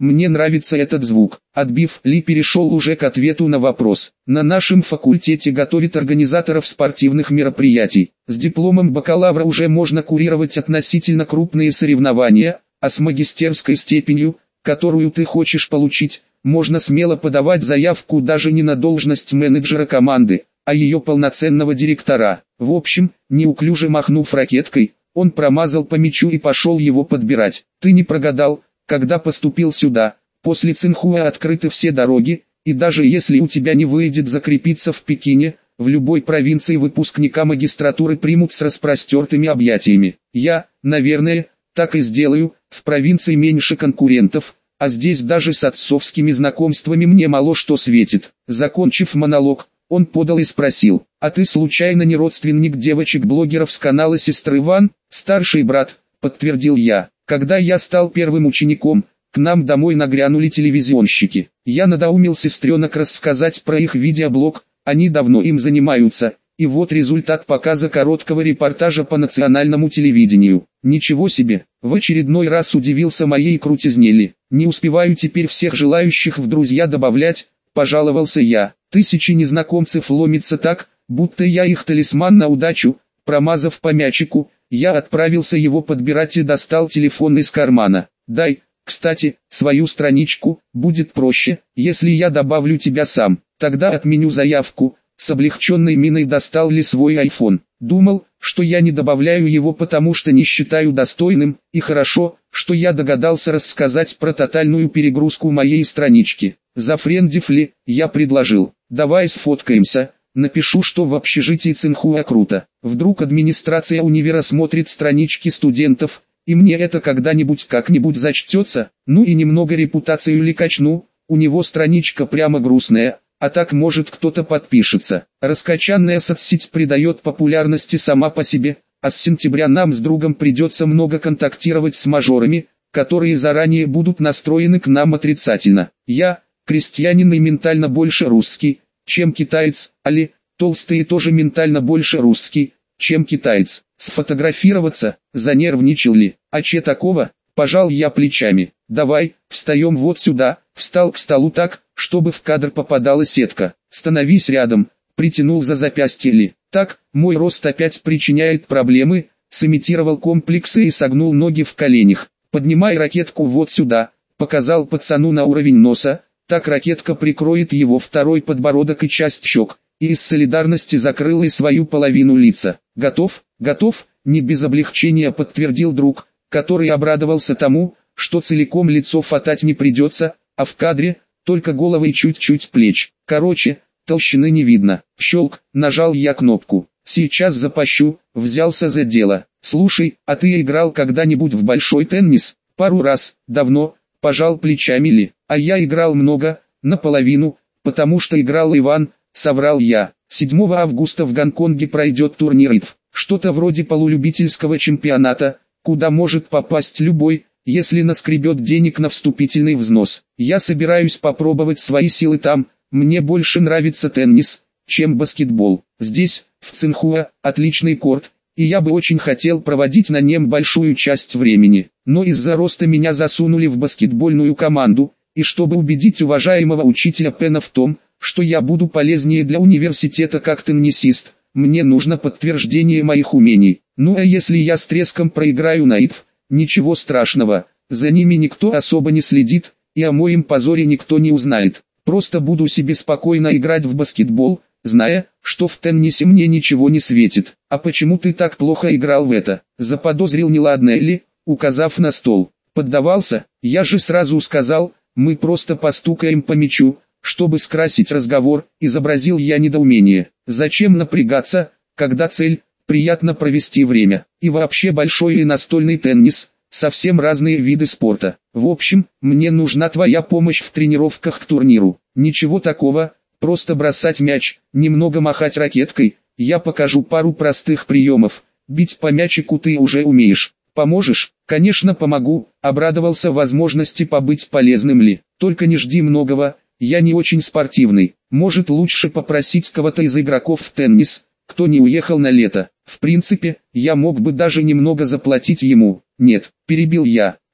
Мне нравится этот звук. Отбив, Ли перешел уже к ответу на вопрос. На нашем факультете готовят организаторов спортивных мероприятий. С дипломом бакалавра уже можно курировать относительно крупные соревнования, а с магистерской степенью, которую ты хочешь получить, можно смело подавать заявку даже не на должность менеджера команды, а ее полноценного директора. В общем, неуклюже махнув ракеткой, он промазал по мячу и пошел его подбирать. Ты не прогадал, когда поступил сюда. После Цинхуа открыты все дороги, и даже если у тебя не выйдет закрепиться в Пекине, в любой провинции выпускника магистратуры примут с распростертыми объятиями. Я, наверное, так и сделаю. В провинции меньше конкурентов, а здесь даже с отцовскими знакомствами мне мало что светит. Закончив монолог, он подал и спросил: а ты случайно не родственник девочек-блогеров с канала Сестры Ван? Старший брат, подтвердил я. Когда я стал первым учеником, к нам домой нагрянули телевизионщики. Я надоумил сестренок рассказать про их видеоблог, они давно им занимаются, и вот результат показа короткого репортажа по национальному телевидению. Ничего себе, в очередной раз удивился моей крутизне Ли. Не успеваю теперь всех желающих в друзья добавлять, пожаловался я. Тысячи незнакомцев ломится так, будто я их талисман на удачу. Промазав по мячику, я отправился его подбирать и достал телефон из кармана. Дай, кстати, свою страничку, будет проще, если я добавлю тебя сам. Тогда отменю заявку. С облегченной миной достал Ли свой айфон. Думал, что я не добавляю его потому что не считаю достойным, и хорошо, что я догадался рассказать про тотальную перегрузку моей странички. Зафрендив Ли, я предложил: давай сфоткаемся, напишу, что в общежитии Цинхуа круто. Вдруг администрация универа смотрит странички студентов, и мне это когда-нибудь как-нибудь зачтется. Ну и немного репутацию Ли качну, у него страничка прямо грустная. А так может кто-то подпишется. Раскачанная соцсеть придает популярности сама по себе, а с сентября нам с другом придется много контактировать с мажорами, которые заранее будут настроены к нам отрицательно. Я, крестьянин и ментально больше русский, чем китаец, а Ли, толстый и тоже ментально больше русский, чем китаец. Сфотографироваться, занервничал Ли. А че такого? Пожал я плечами. Давай, встаем вот сюда. Встал к столу так, чтобы в кадр попадала сетка. Становись рядом, притянул за запястье Ли. Так, мой рост опять причиняет проблемы, сымитировал комплексы и согнул ноги в коленях. Поднимай ракетку вот сюда, показал пацану на уровень носа, так ракетка прикроет его второй подбородок и часть щек, и из солидарности закрыл и свою половину лица. Готов, готов, не без облегчения подтвердил друг, который обрадовался тому, что целиком лицо фатать не придется, а в кадре только голова и чуть-чуть плеч. Короче, толщины не видно. Щелк, нажал я кнопку. Сейчас запащу, взялся за дело. Слушай, а ты играл когда-нибудь в большой теннис? Пару раз, давно, пожал плечами Ли. А я играл много, наполовину, потому что играл Иван, соврал я. седьмого августа в Гонконге пройдет турнир ай ти эф, что-то вроде полулюбительского чемпионата, куда может попасть любой, если наскребет денег на вступительный взнос. Я собираюсь попробовать свои силы там, мне больше нравится теннис, чем баскетбол. Здесь, в Цинхуа, отличный корт, и я бы очень хотел проводить на нем большую часть времени. Но из-за роста меня засунули в баскетбольную команду, и чтобы убедить уважаемого учителя Пена в том, что я буду полезнее для университета как теннисист, мне нужно подтверждение моих умений. Ну а если я с треском проиграю на ай ти эф, ничего страшного, за ними никто особо не следит, и о моем позоре никто не узнает. Просто буду себе спокойно играть в баскетбол, зная, что в теннисе мне ничего не светит. А почему ты так плохо играл в это? Заподозрил неладное Ли, указав на стол. Поддавался, я же сразу сказал, мы просто постукаем по мячу, чтобы скрасить разговор, изобразил я недоумение. Зачем напрягаться, когда цель – приятно провести время, и вообще большой и настольный теннис, совсем разные виды спорта. В общем, мне нужна твоя помощь в тренировках к турниру. Ничего такого, просто бросать мяч, немного махать ракеткой, я покажу пару простых приемов, бить по мячику ты уже умеешь. Поможешь? Конечно помогу, обрадовался возможности побыть полезным Ли. Только не жди многого, я не очень спортивный, может лучше попросить кого-то из игроков в теннис, кто не уехал на лето. В принципе, я мог бы даже немного заплатить ему. Нет, перебил я.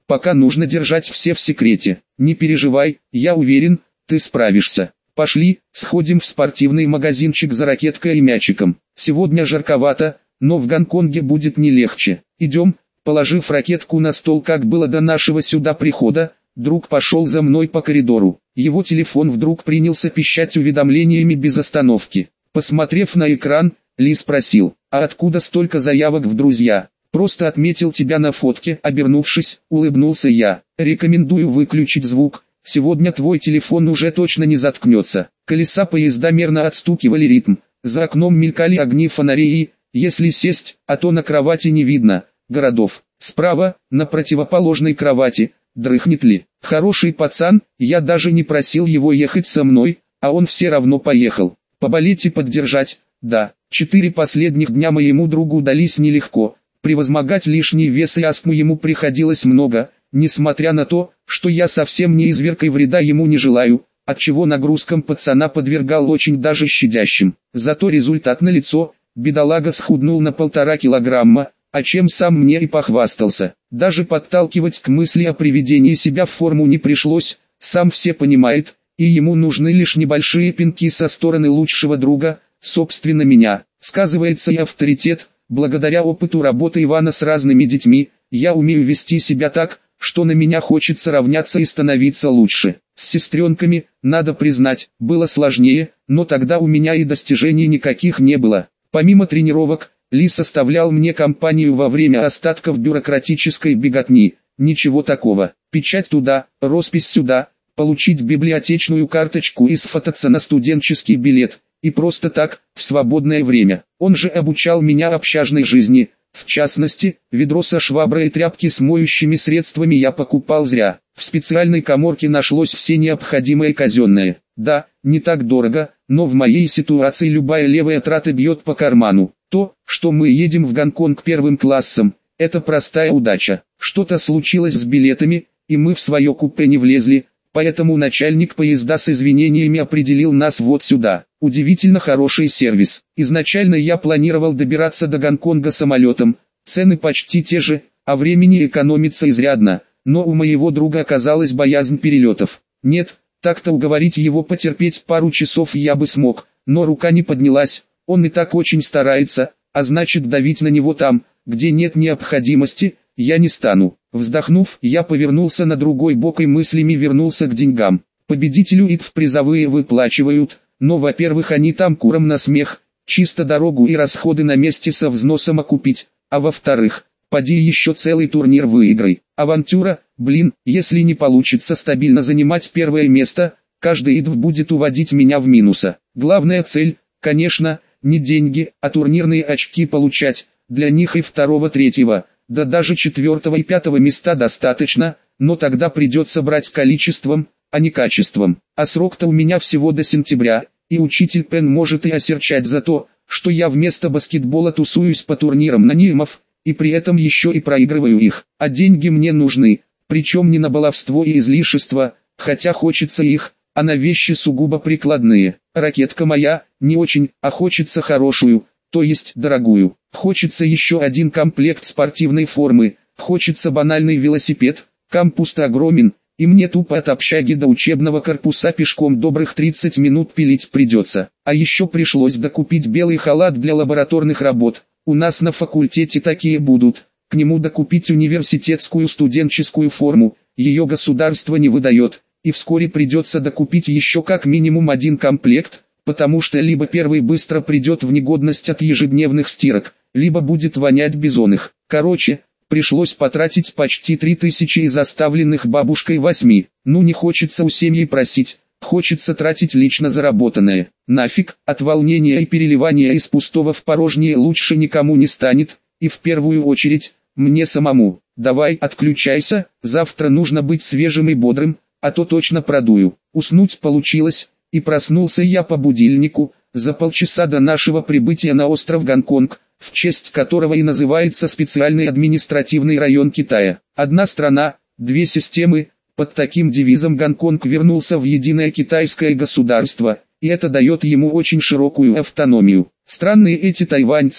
Пока нужно держать все в секрете. Не переживай, я уверен, ты справишься. Пошли, сходим в спортивный магазинчик за ракеткой и мячиком. Сегодня жарковато, но в Гонконге будет не легче. Идем. Положив ракетку на стол, как было до нашего сюда прихода, друг пошел за мной по коридору. Его телефон вдруг принялся пищать уведомлениями без остановки. Посмотрев на экран, Ли спросил: «А откуда столько заявок в друзья?» «Просто отметил тебя на фотке», обернувшись, улыбнулся я. «Рекомендую выключить звук, сегодня твой телефон уже точно не заткнется». Колеса поезда мерно отстукивали ритм, за окном мелькали огни фонарей и, если сесть, а то на кровати не видно городов. Справа, на противоположной кровати, дрыхнет Ли. Хороший пацан, я даже не просил его ехать со мной, а он все равно поехал. Поболеть и поддержать, да. Четыре последних дня моему другу дались нелегко. Превозмогать лишний вес и астму ему приходилось много, несмотря на то, что я совсем не изверг и вреда ему не желаю, отчего нагрузкам пацана подвергал очень даже щадящим. Зато результат налицо, бедолага схуднул на полтора килограмма, а чем сам мне и похвастался. Даже подталкивать к мысли о приведении себя в форму не пришлось, сам все понимает, и ему нужны лишь небольшие пинки со стороны лучшего друга, собственно меня. Сказывается и авторитет, благодаря опыту работы Ивана с разными детьми, я умею вести себя так, что на меня хочется равняться и становиться лучше. С сестренками, надо признать, было сложнее, но тогда у меня и достижений никаких не было. Помимо тренировок, Ли составлял мне компанию во время остатков бюрократической беготни. Ничего такого. Печать туда, роспись сюда, получить библиотечную карточку и сфотаться на студенческий билет. И просто так, в свободное время. Он же обучал меня общажной жизни. В частности, ведро со шваброй и тряпки с моющими средствами я покупал зря. В специальной каморке нашлось все необходимое казенное. Да, не так дорого, но в моей ситуации любая левая трата бьет по карману. То, что мы едем в Гонконг первым классом, это простая удача. Что-то случилось с билетами, и мы в свое купе не влезли, поэтому начальник поезда с извинениями определил нас вот сюда. Удивительно хороший сервис. Изначально я планировал добираться до Гонконга самолетом, цены почти те же, а времени экономится изрядно, но у моего друга оказалась боязнь перелетов. Нет, так-то уговорить его потерпеть пару часов я бы смог, но рука не поднялась. Он и так очень старается, а значит давить на него там, где нет необходимости, я не стану. Вздохнув, я повернулся на другой бок и мыслями вернулся к деньгам. Победителю ИТФ призовые выплачивают, но во-первых они там курам на смех, чисто дорогу и расходы на месте со взносом окупить, а во-вторых, поди еще целый турнир выиграй. Авантюра, блин, если не получится стабильно занимать первое место, каждый ИТФ будет уводить меня в минуса. Главная цель, конечно, не деньги, а турнирные очки получать, для них и второго-третьего, да даже четвертого и пятого места достаточно, но тогда придется брать количеством, а не качеством. А срок-то у меня всего до сентября, и учитель Пен может и осерчать за то, что я вместо баскетбола тусуюсь по турнирам нанимов, и при этом еще и проигрываю их. А деньги мне нужны, причем не на баловство и излишество, хотя хочется их, а на вещи сугубо прикладные. Ракетка моя, не очень, а хочется хорошую, то есть дорогую. Хочется еще один комплект спортивной формы, хочется банальный велосипед, кампус-то огромен, и мне тупо от общаги до учебного корпуса пешком добрых тридцать минут пилить придется. А еще пришлось докупить белый халат для лабораторных работ, у нас на факультете такие будут, к нему докупить университетскую студенческую форму, ее государство не выдает. И вскоре придется докупить еще как минимум один комплект, потому что либо первый быстро придет в негодность от ежедневных стирок, либо будет вонять бизоных. Короче, пришлось потратить почти три тысячи из оставленных бабушкой восьми. Ну не хочется у семьи просить, хочется тратить лично заработанное. Нафиг, от волнения и переливания из пустого в порожнее лучше никому не станет, и в первую очередь, мне самому. Давай отключайся, завтра нужно быть свежим и бодрым, а то точно продую. Уснуть получилось, и проснулся я по будильнику, за полчаса до нашего прибытия на остров Гонконг, в честь которого и называется специальный административный район Китая. Одна страна, две системы, под таким девизом Гонконг вернулся в единое китайское государство, и это дает ему очень широкую автономию. Странные эти тайваньцы,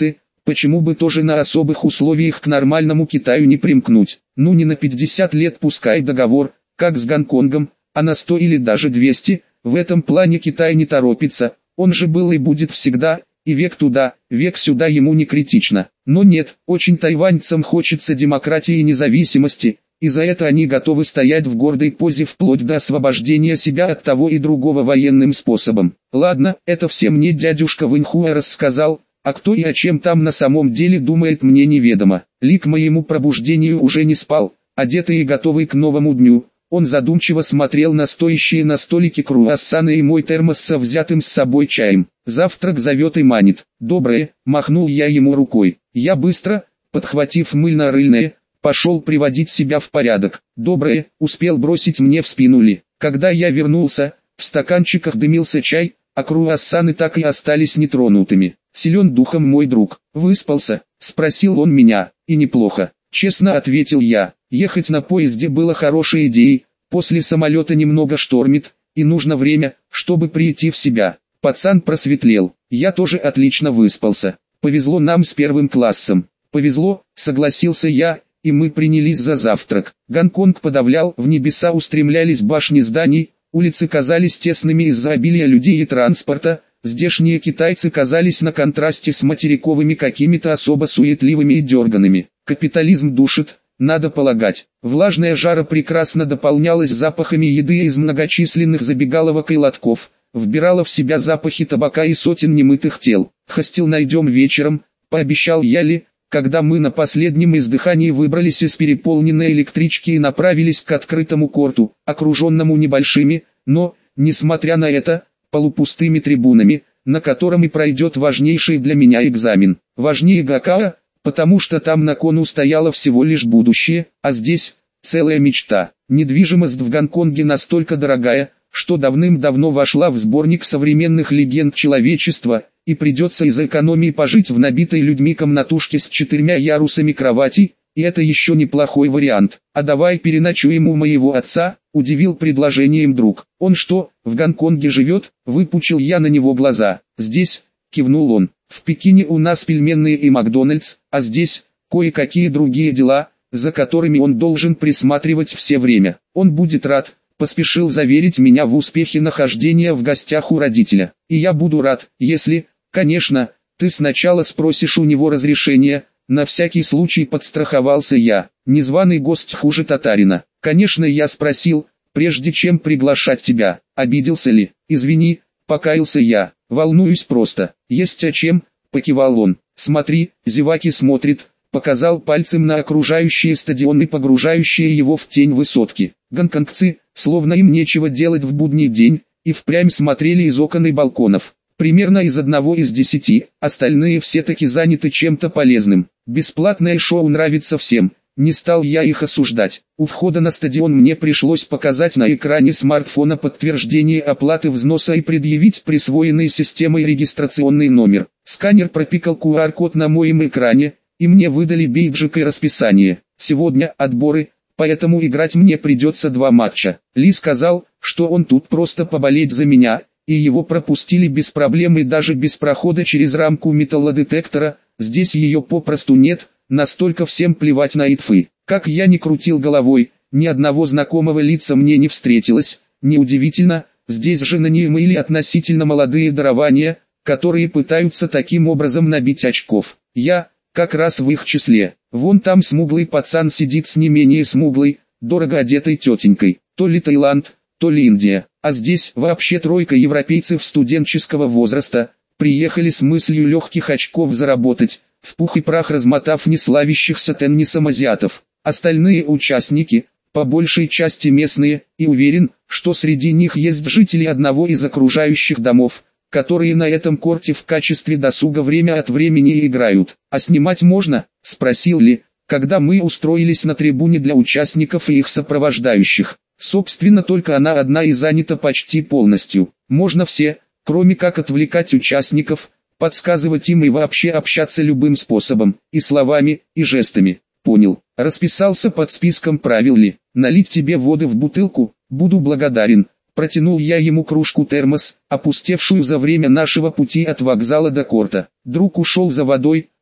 почему бы тоже на особых условиях к нормальному Китаю не примкнуть? Ну не на пятьдесят лет пускай договор, как с Гонконгом, а на сто или даже двести, в этом плане Китай не торопится, он же был и будет всегда, и век туда, век сюда ему не критично. Но нет, очень тайваньцам хочется демократии и независимости, и за это они готовы стоять в гордой позе вплоть до освобождения себя от того и другого военным способом. Ладно, это все мне дядюшка Вэньхуа рассказал, а кто и о чем там на самом деле думает, мне неведомо. Ли к моему пробуждению уже не спал, одетый и готовый к новому дню. Он задумчиво смотрел на стоящие на столике круассаны и мой термос со взятым с собой чаем. Завтрак зовет и манит. «Доброе», — махнул я ему рукой. Я быстро, подхватив мыльно-рыльное, пошел приводить себя в порядок. «Доброе», — успел бросить мне в спину Ли. Когда я вернулся, в стаканчиках дымился чай, а круассаны так и остались нетронутыми. «Силен духом мой друг. Выспался?» — спросил он меня. «И неплохо», — честно ответил я. Ехать на поезде было хорошей идеей, после самолета немного штормит, и нужно время, чтобы прийти в себя. Пацан просветлел, я тоже отлично выспался. Повезло нам с первым классом. Повезло, согласился я, и мы принялись за завтрак. Гонконг подавлял, в небеса устремлялись башни зданий, улицы казались тесными из-за обилия людей и транспорта, здешние китайцы казались на контрасте с материковыми какими-то особо суетливыми и дерганными. Капитализм душит, надо полагать. Влажная жара прекрасно дополнялась запахами еды из многочисленных забегаловок и лотков, вбирала в себя запахи табака и сотен немытых тел. «Хостел найдем вечером», — пообещал я Ли, когда мы на последнем издыхании выбрались из переполненной электрички и направились к открытому корту, окруженному небольшими, но, несмотря на это, полупустыми трибунами, на котором и пройдет важнейший для меня экзамен. Важнее Гакаа, потому что там на кону стояло всего лишь будущее, а здесь целая мечта. Недвижимость в Гонконге настолько дорогая, что давным-давно вошла в сборник современных легенд человечества, и придется из экономии пожить в набитой людьми комнатушке с четырьмя ярусами кровати, и это еще неплохой вариант. «А давай переночуем у моего отца», — удивил предложением друг. «Он что, в Гонконге живет?» — выпучил я на него глаза. «Здесь», — кивнул он. «В Пекине у нас пельменные и Макдональдс, а здесь кое-какие другие дела, за которыми он должен присматривать все время. Он будет рад», — поспешил заверить меня в успехе нахождения в гостях у родителя. «И я буду рад, если, конечно, ты сначала спросишь у него разрешения», — на всякий случай подстраховался я. «Незваный гость хуже татарина». «Конечно, я спросил, прежде чем приглашать тебя. Обиделся ли?» «Извини», — покаялся я. «Волнуюсь просто». «Есть о чем», — покивал он. «Смотри, зеваки смотрит», — показал пальцем на окружающие стадионы, погружающие его в тень высотки. Гонконгцы, словно им нечего делать в будний день, и впрямь смотрели из окон и балконов. Примерно из одного из десяти, остальные все-таки заняты чем-то полезным. Бесплатное шоу нравится всем. Не стал я их осуждать. У входа на стадион мне пришлось показать на экране смартфона подтверждение оплаты взноса и предъявить присвоенный системой регистрационный номер. Сканер пропикал ку ар код на моем экране, и мне выдали бейджик и расписание. Сегодня отборы, поэтому играть мне придется два матча. Ли сказал, что он тут просто поболеть за меня, и его пропустили без проблем и даже без прохода через рамку металлодетектора. Здесь ее попросту нет. Настолько всем плевать на итфы. Как я ни крутил головой, ни одного знакомого лица мне не встретилось. Неудивительно, здесь же нанимы или относительно молодые дарования, которые пытаются таким образом набить очков. Я, как раз в их числе. Вон там смуглый пацан сидит с не менее смуглой, дорого одетой тетенькой. То ли Таиланд, то ли Индия. А здесь вообще тройка европейцев студенческого возраста, приехали с мыслью легких очков заработать, в пух и прах размотав неславящихся теннисом азиатов. Остальные участники, по большей части местные, и уверен, что среди них есть жители одного из окружающих домов, которые на этом корте в качестве досуга время от времени играют. «А снимать можно?» – спросил Ли, когда мы устроились на трибуне для участников и их сопровождающих. Собственно, только она одна и занята почти полностью. Можно все, кроме как отвлекать участников, подсказывать им и вообще общаться любым способом, и словами, и жестами. Понял. Расписался под списком правил Ли. «Налить тебе воды в бутылку? Буду благодарен». Протянул я ему кружку-термос, опустевшую за время нашего пути от вокзала до корта. Друг ушел за водой,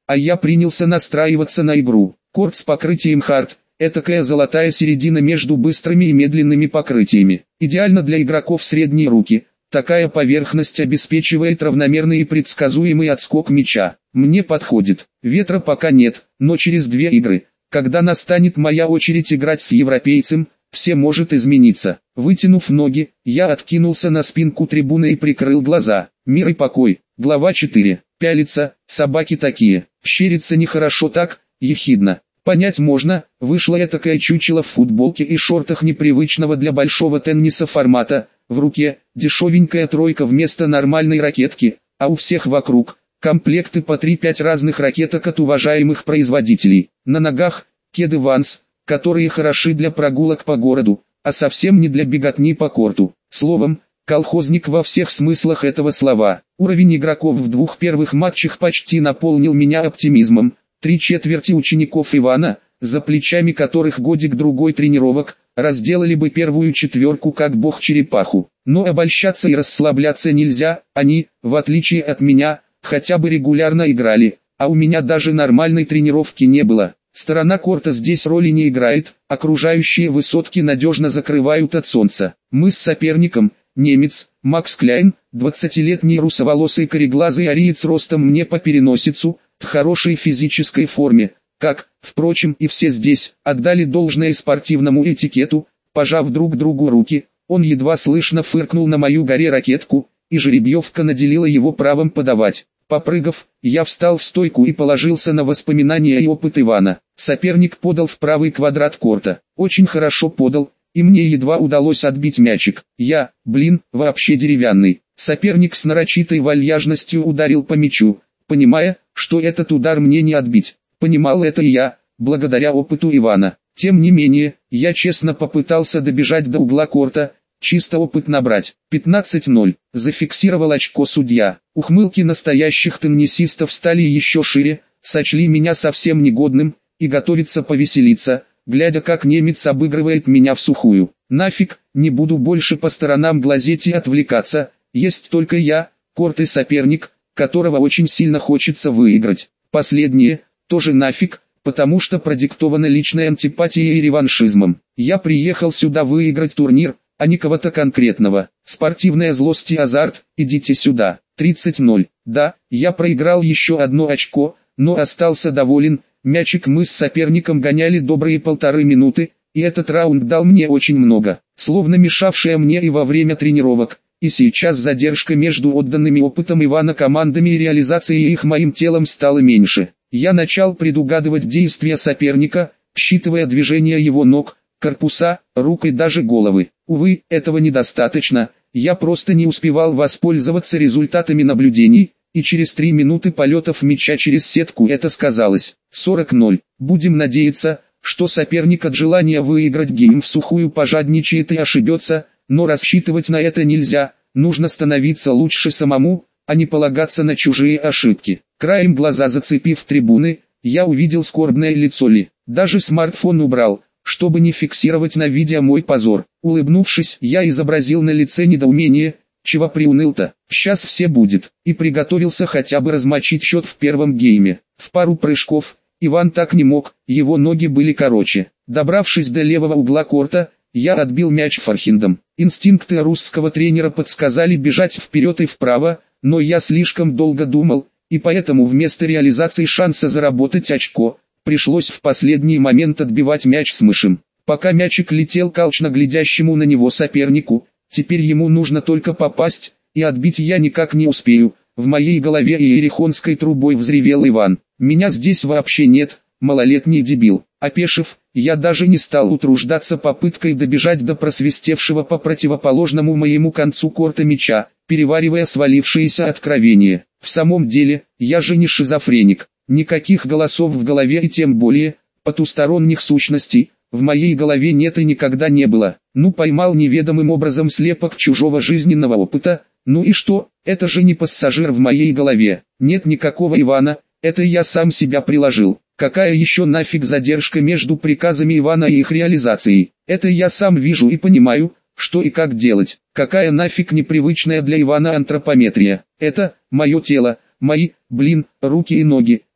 а я принялся настраиваться на игру. Корт с покрытием хард, этакая золотая середина между быстрыми и медленными покрытиями. Идеально для игроков средней руки. Такая поверхность обеспечивает равномерный и предсказуемый отскок мяча. Мне подходит. Ветра пока нет, но через две игры, когда настанет моя очередь играть с европейцем, все может измениться. Вытянув ноги, я откинулся на спинку трибуны и прикрыл глаза. Мир и покой. Глава четыре. Пялится, собаки такие. Щерится нехорошо так, ехидно. Понять можно, вышло этакое чучело в футболке и шортах непривычного для большого тенниса формата. В руке дешевенькая тройка вместо нормальной ракетки, а у всех вокруг комплекты по три-пять разных ракеток от уважаемых производителей. На ногах кеды Ванс, которые хороши для прогулок по городу, а совсем не для беготни по корту. Словом, колхозник во всех смыслах этого слова. Уровень игроков в двух первых матчах почти наполнил меня оптимизмом. Три четверти учеников Ивана, за плечами которых годик-другой тренировок, разделали бы первую четверку как бог черепаху. Но обольщаться и расслабляться нельзя, они, в отличие от меня, хотя бы регулярно играли, а у меня даже нормальной тренировки не было. Сторона корта здесь роли не играет, окружающие высотки надежно закрывают от солнца. Мы с соперником, немец, Макс Кляйн, двадцатилетний русоволосый кореглазый ариец ростом мне по переносицу, в хорошей физической форме, как, впрочем, и все здесь, отдали должное спортивному этикету, пожав друг другу руки, он едва слышно фыркнул на мою горе ракетку, и жеребьевка наделила его правом подавать. Попрыгав, я встал в стойку и положился на воспоминания и опыт Ивана. Соперник подал в правый квадрат корта, очень хорошо подал, и мне едва удалось отбить мячик. Я, блин, вообще деревянный. Соперник с нарочитой вальяжностью ударил по мячу, понимая, что этот удар мне не отбить. Понимал это и я, благодаря опыту Ивана. Тем не менее, я честно попытался добежать до угла корта, чисто опыт набрать. пятнадцать ноль. Зафиксировал очко судья. Ухмылки настоящих теннисистов стали еще шире, сочли меня совсем негодным, и готовится повеселиться, глядя как немец обыгрывает меня в сухую. Нафиг, не буду больше по сторонам глазеть и отвлекаться, есть только я, корт и соперник, которого очень сильно хочется выиграть. Последнее, тоже нафиг, потому что продиктовано личной антипатией и реваншизмом. Я приехал сюда выиграть турнир, а не кого-то конкретного. Спортивная злость и азарт, идите сюда. тридцать ноль. Да, я проиграл еще одно очко, но остался доволен. Мячик мы с соперником гоняли добрые полторы минуты, и этот раунд дал мне очень много, словно мешавшая мне и во время тренировок. И сейчас задержка между отданными опытом Ивана командами и реализацией их моим телом стала меньше. Я начал предугадывать действия соперника, считывая движения его ног, корпуса, рук и даже головы. Увы, этого недостаточно, я просто не успевал воспользоваться результатами наблюдений, и через три минуты полетов мяча через сетку это сказалось. сорок ноль. Будем надеяться, что соперник от желания выиграть гейм в сухую пожадничает и ошибется, но рассчитывать на это нельзя, нужно становиться лучше самому, а не полагаться на чужие ошибки. Краем глаза зацепив трибуны, я увидел скорбное лицо Ли. Даже смартфон убрал, чтобы не фиксировать на видео мой позор. Улыбнувшись, я изобразил на лице недоумение, чего приуныл-то, сейчас все будет, и приготовился хотя бы размочить счет в первом гейме. В пару прыжков, Иван так не мог, его ноги были короче. Добравшись до левого угла корта, я отбил мяч форхендом. Инстинкты русского тренера подсказали бежать вперед и вправо, но я слишком долго думал, и поэтому вместо реализации шанса заработать очко, пришлось в последний момент отбивать мяч с мышем. Пока мячик летел к алчно глядящему на него сопернику, теперь ему нужно только попасть, и отбить я никак не успею. В моей голове иерихонской трубой взревел Иван. Меня здесь вообще нет, малолетний дебил. Опешив, я даже не стал утруждаться попыткой добежать до просвистевшего по противоположному моему концу корта мяча, переваривая свалившиеся откровения. В самом деле, я же не шизофреник. Никаких голосов в голове и тем более, потусторонних сущностей, в моей голове нет и никогда не было. Ну поймал неведомым образом слепок чужого жизненного опыта, ну и что, это же не пассажир в моей голове. Нет никакого Ивана, это я сам себя приложил. Какая еще нафиг задержка между приказами Ивана и их реализацией? Это я сам вижу и понимаю, что и как делать. Какая нафиг непривычная для Ивана антропометрия? Это, мое тело, мои, блин, руки и ноги, и,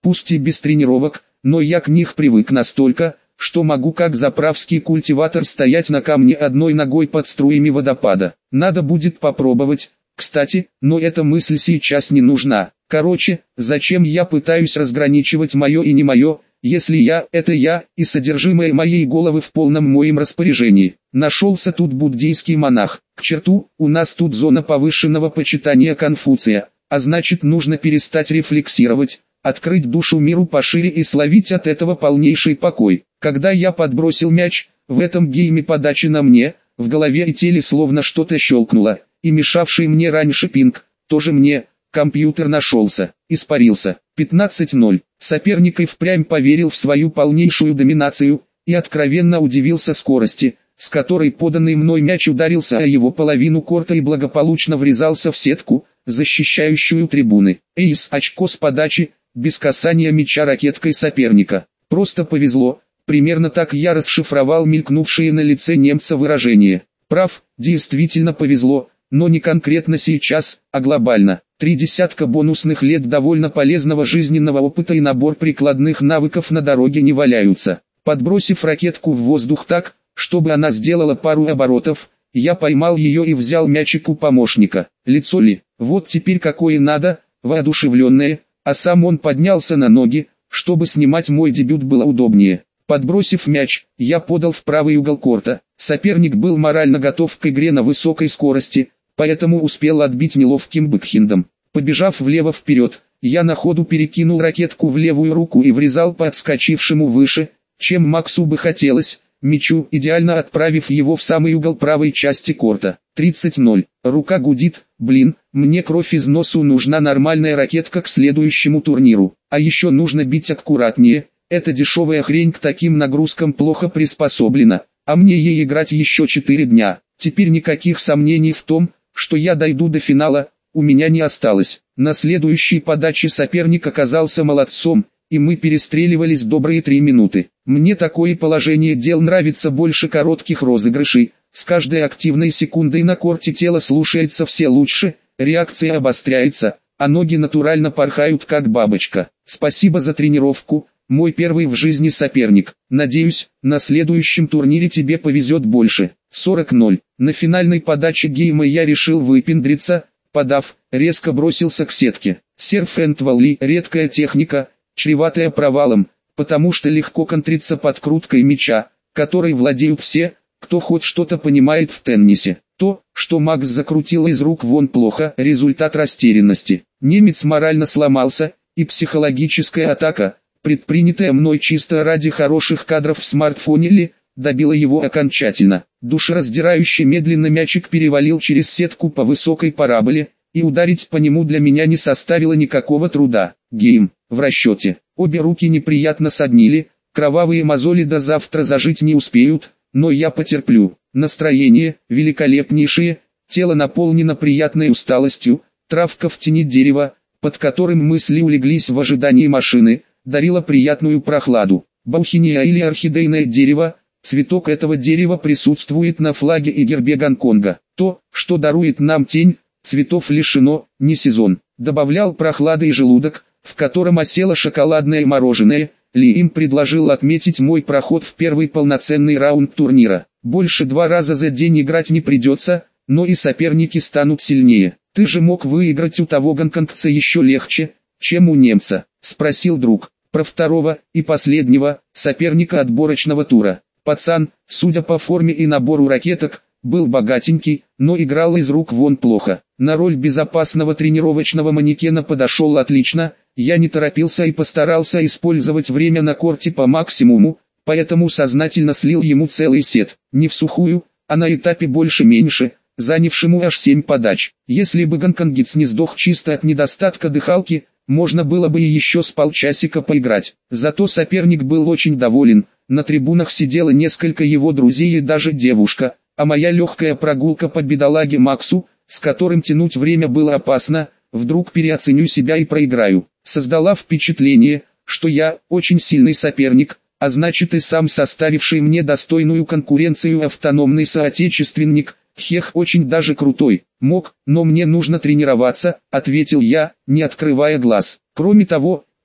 пусть и без тренировок, но я к них привык настолько, что могу как заправский культиватор стоять на камне одной ногой под струями водопада. Надо будет попробовать, кстати, но эта мысль сейчас не нужна. Короче, зачем я пытаюсь разграничивать мое и не мое, если я – это я, и содержимое моей головы в полном моем распоряжении. Нашелся тут буддийский монах. К черту, у нас тут зона повышенного почитания Конфуция, а значит нужно перестать рефлексировать, открыть душу миру пошире и словить от этого полнейший покой. Когда я подбросил мяч, в этом гейме подачи на мне, в голове и теле словно что-то щелкнуло, и мешавший мне раньше пинг, тоже мне, компьютер нашелся, испарился. пятнадцать ноль. Соперник и впрямь поверил в свою полнейшую доминацию, и откровенно удивился скорости, с которой поданный мной мяч ударился о его половину корта и благополучно врезался в сетку, защищающую трибуны. Эйс, очко с подачи, без касания мяча ракеткой соперника. Просто повезло, примерно так я расшифровал мелькнувшее на лице немца выражение. Прав, действительно повезло, но не конкретно сейчас, а глобально. Три десятка бонусных лет довольно полезного жизненного опыта и набор прикладных навыков на дороге не валяются. Подбросив ракетку в воздух так, чтобы она сделала пару оборотов, я поймал ее и взял мячик у помощника. Лицо ли? Вот теперь какое надо, воодушевленное, а сам он поднялся на ноги, чтобы снимать мой дебют было удобнее. Подбросив мяч, я подал в правый угол корта. Соперник был морально готов к игре на высокой скорости, поэтому успел отбить неловким бэкхендом. Побежав влево-вперед, я на ходу перекинул ракетку в левую руку и врезал по отскочившему выше, чем Максу бы хотелось, мячу, идеально отправив его в самый угол правой части корта. тридцать ноль. Рука гудит, блин, мне кровь из носу, нужна нормальная ракетка к следующему турниру. А еще нужно бить аккуратнее, эта дешевая хрень к таким нагрузкам плохо приспособлена, а мне ей играть еще четыре дня. Теперь никаких сомнений в том, что я дойду до финала, у меня не осталось. На следующей подаче соперник оказался молодцом, и мы перестреливались добрые три минуты. Мне такое положение дел нравится больше коротких розыгрышей. С каждой активной секундой на корте тело слушается все лучше, реакция обостряется, а ноги натурально порхают как бабочка. Спасибо за тренировку, мой первый в жизни соперник. Надеюсь, на следующем турнире тебе повезет больше. сорок ноль. На финальной подаче гейма я решил выпендриться, подав, резко бросился к сетке. Серф энд волли – редкая техника, чреватая провалом, потому что легко контриться подкруткой мяча, которой владеют все, кто хоть что-то понимает в теннисе. То, что Макс закрутил из рук вон плохо, результат растерянности. Немец морально сломался, и психологическая атака, предпринятая мной чисто ради хороших кадров в смартфоне ли, добила его окончательно. Душераздирающий медленно мячик перевалил через сетку по высокой параболе, и ударить по нему для меня не составило никакого труда. Гейм, в расчете. Обе руки неприятно соднили, кровавые мозоли до завтра зажить не успеют, но я потерплю. Настроение великолепнейшее, тело наполнено приятной усталостью, травка в тени дерева, под которым мысли улеглись в ожидании машины, дарила приятную прохладу. Баухиния или орхидейное дерево, цветок этого дерева присутствует на флаге и гербе Гонконга. То, что дарует нам тень, цветов лишено, не сезон. Добавлял прохлады и желудок, в котором осело шоколадное мороженое. Ли им предложил отметить мой проход в первый полноценный раунд турнира. Больше два раза за день играть не придется, но и соперники станут сильнее. Ты же мог выиграть у того гонконгца еще легче, чем у немца, спросил друг. Про второго и последнего соперника отборочного тура. Пацан, судя по форме и набору ракеток, был богатенький, но играл из рук вон плохо. На роль безопасного тренировочного манекена подошел отлично. Я не торопился и постарался использовать время на корте по максимуму, поэтому сознательно слил ему целый сет. Не в сухую, а на этапе больше-меньше, занявшему аж семь подач. Если бы гонконгец не сдох чисто от недостатка дыхалки, можно было бы и еще с полчасика поиграть. Зато соперник был очень доволен, на трибунах сидело несколько его друзей и даже девушка, а моя легкая прогулка по бедолаге Максу, с которым тянуть время было опасно, вдруг переоценю себя и проиграю, создала впечатление, что я очень сильный соперник, а значит и сам составивший мне достойную конкуренцию автономный соотечественник. Хех, очень даже крутой. Мог, но мне нужно тренироваться, ответил я, не открывая глаз. Кроме того,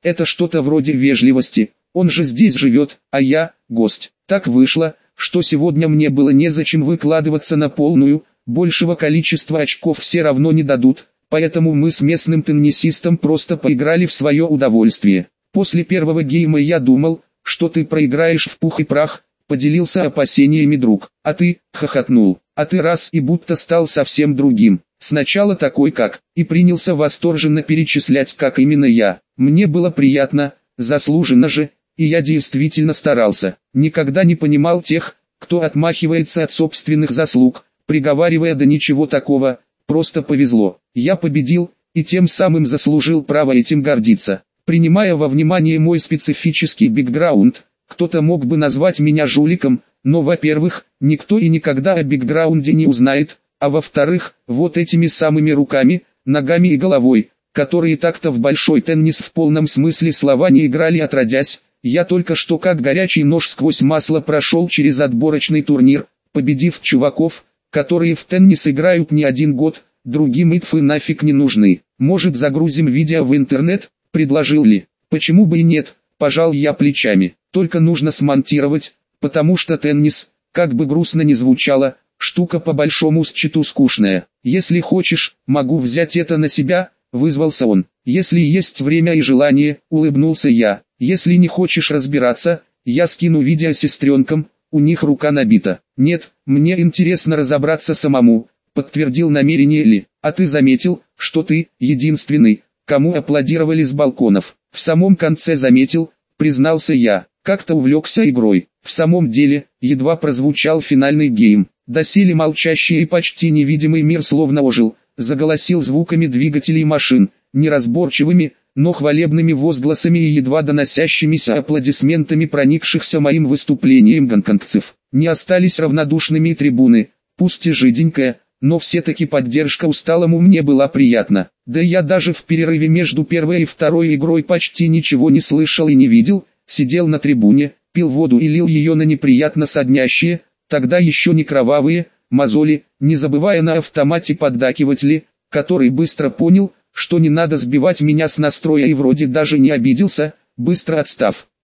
это что-то вроде вежливости, он же здесь живет, а я – гость. Так вышло, что сегодня мне было незачем выкладываться на полную, большего количества очков все равно не дадут, поэтому мы с местным теннисистом просто поиграли в свое удовольствие. После первого гейма я думал, что ты проиграешь в пух и прах, поделился опасениями друг, а ты, хохотнул, а ты раз и будто стал совсем другим. Сначала такой как, и принялся восторженно перечислять, как именно я. Мне было приятно, заслуженно же, и я действительно старался. Никогда не понимал тех, кто отмахивается от собственных заслуг, приговаривая да ничего такого, просто повезло. Я победил, и тем самым заслужил право этим гордиться. Принимая во внимание мой специфический бэкграунд, кто-то мог бы назвать меня жуликом, но во-первых, никто и никогда о бэкграунде не узнает, а во-вторых, вот этими самыми руками, ногами и головой, которые так-то в большой теннис в полном смысле слова не играли отродясь, я только что как горячий нож сквозь масло прошел через отборочный турнир, победив чуваков, которые в теннис играют не один год, другим итфы нафиг не нужны. Может, загрузим видео в интернет, предложил Ли. Почему бы и нет, пожал я плечами, только нужно смонтировать, потому что теннис, как бы грустно ни звучало, штука по большому счету скучная. Если хочешь, могу взять это на себя, вызвался он. Если есть время и желание, улыбнулся я. Если не хочешь разбираться, я скину видео сестренкам, у них рука набита. Нет, мне интересно разобраться самому, подтвердил намерение Ли. А ты заметил, что ты единственный, кому аплодировали с балконов? В самом конце заметил, признался я. Как-то увлекся игрой. В самом деле, едва прозвучал финальный гейм. Доселе молчащий и почти невидимый мир словно ожил, заголосил звуками двигателей машин, неразборчивыми, но хвалебными возгласами и едва доносящимися аплодисментами проникшихся моим выступлением гонконгцев. Не остались равнодушными и трибуны, пусть и жиденькая, но все-таки поддержка усталому мне была приятна. Да я даже в перерыве между первой и второй игрой почти ничего не слышал и не видел, сидел на трибуне, пил воду и лил ее на неприятно соднящие, тогда еще не кровавые, мозоли, не забывая на автомате поддакивать Ли, который быстро понял, что не надо сбивать меня с настроя и вроде даже не обиделся, быстро отстав.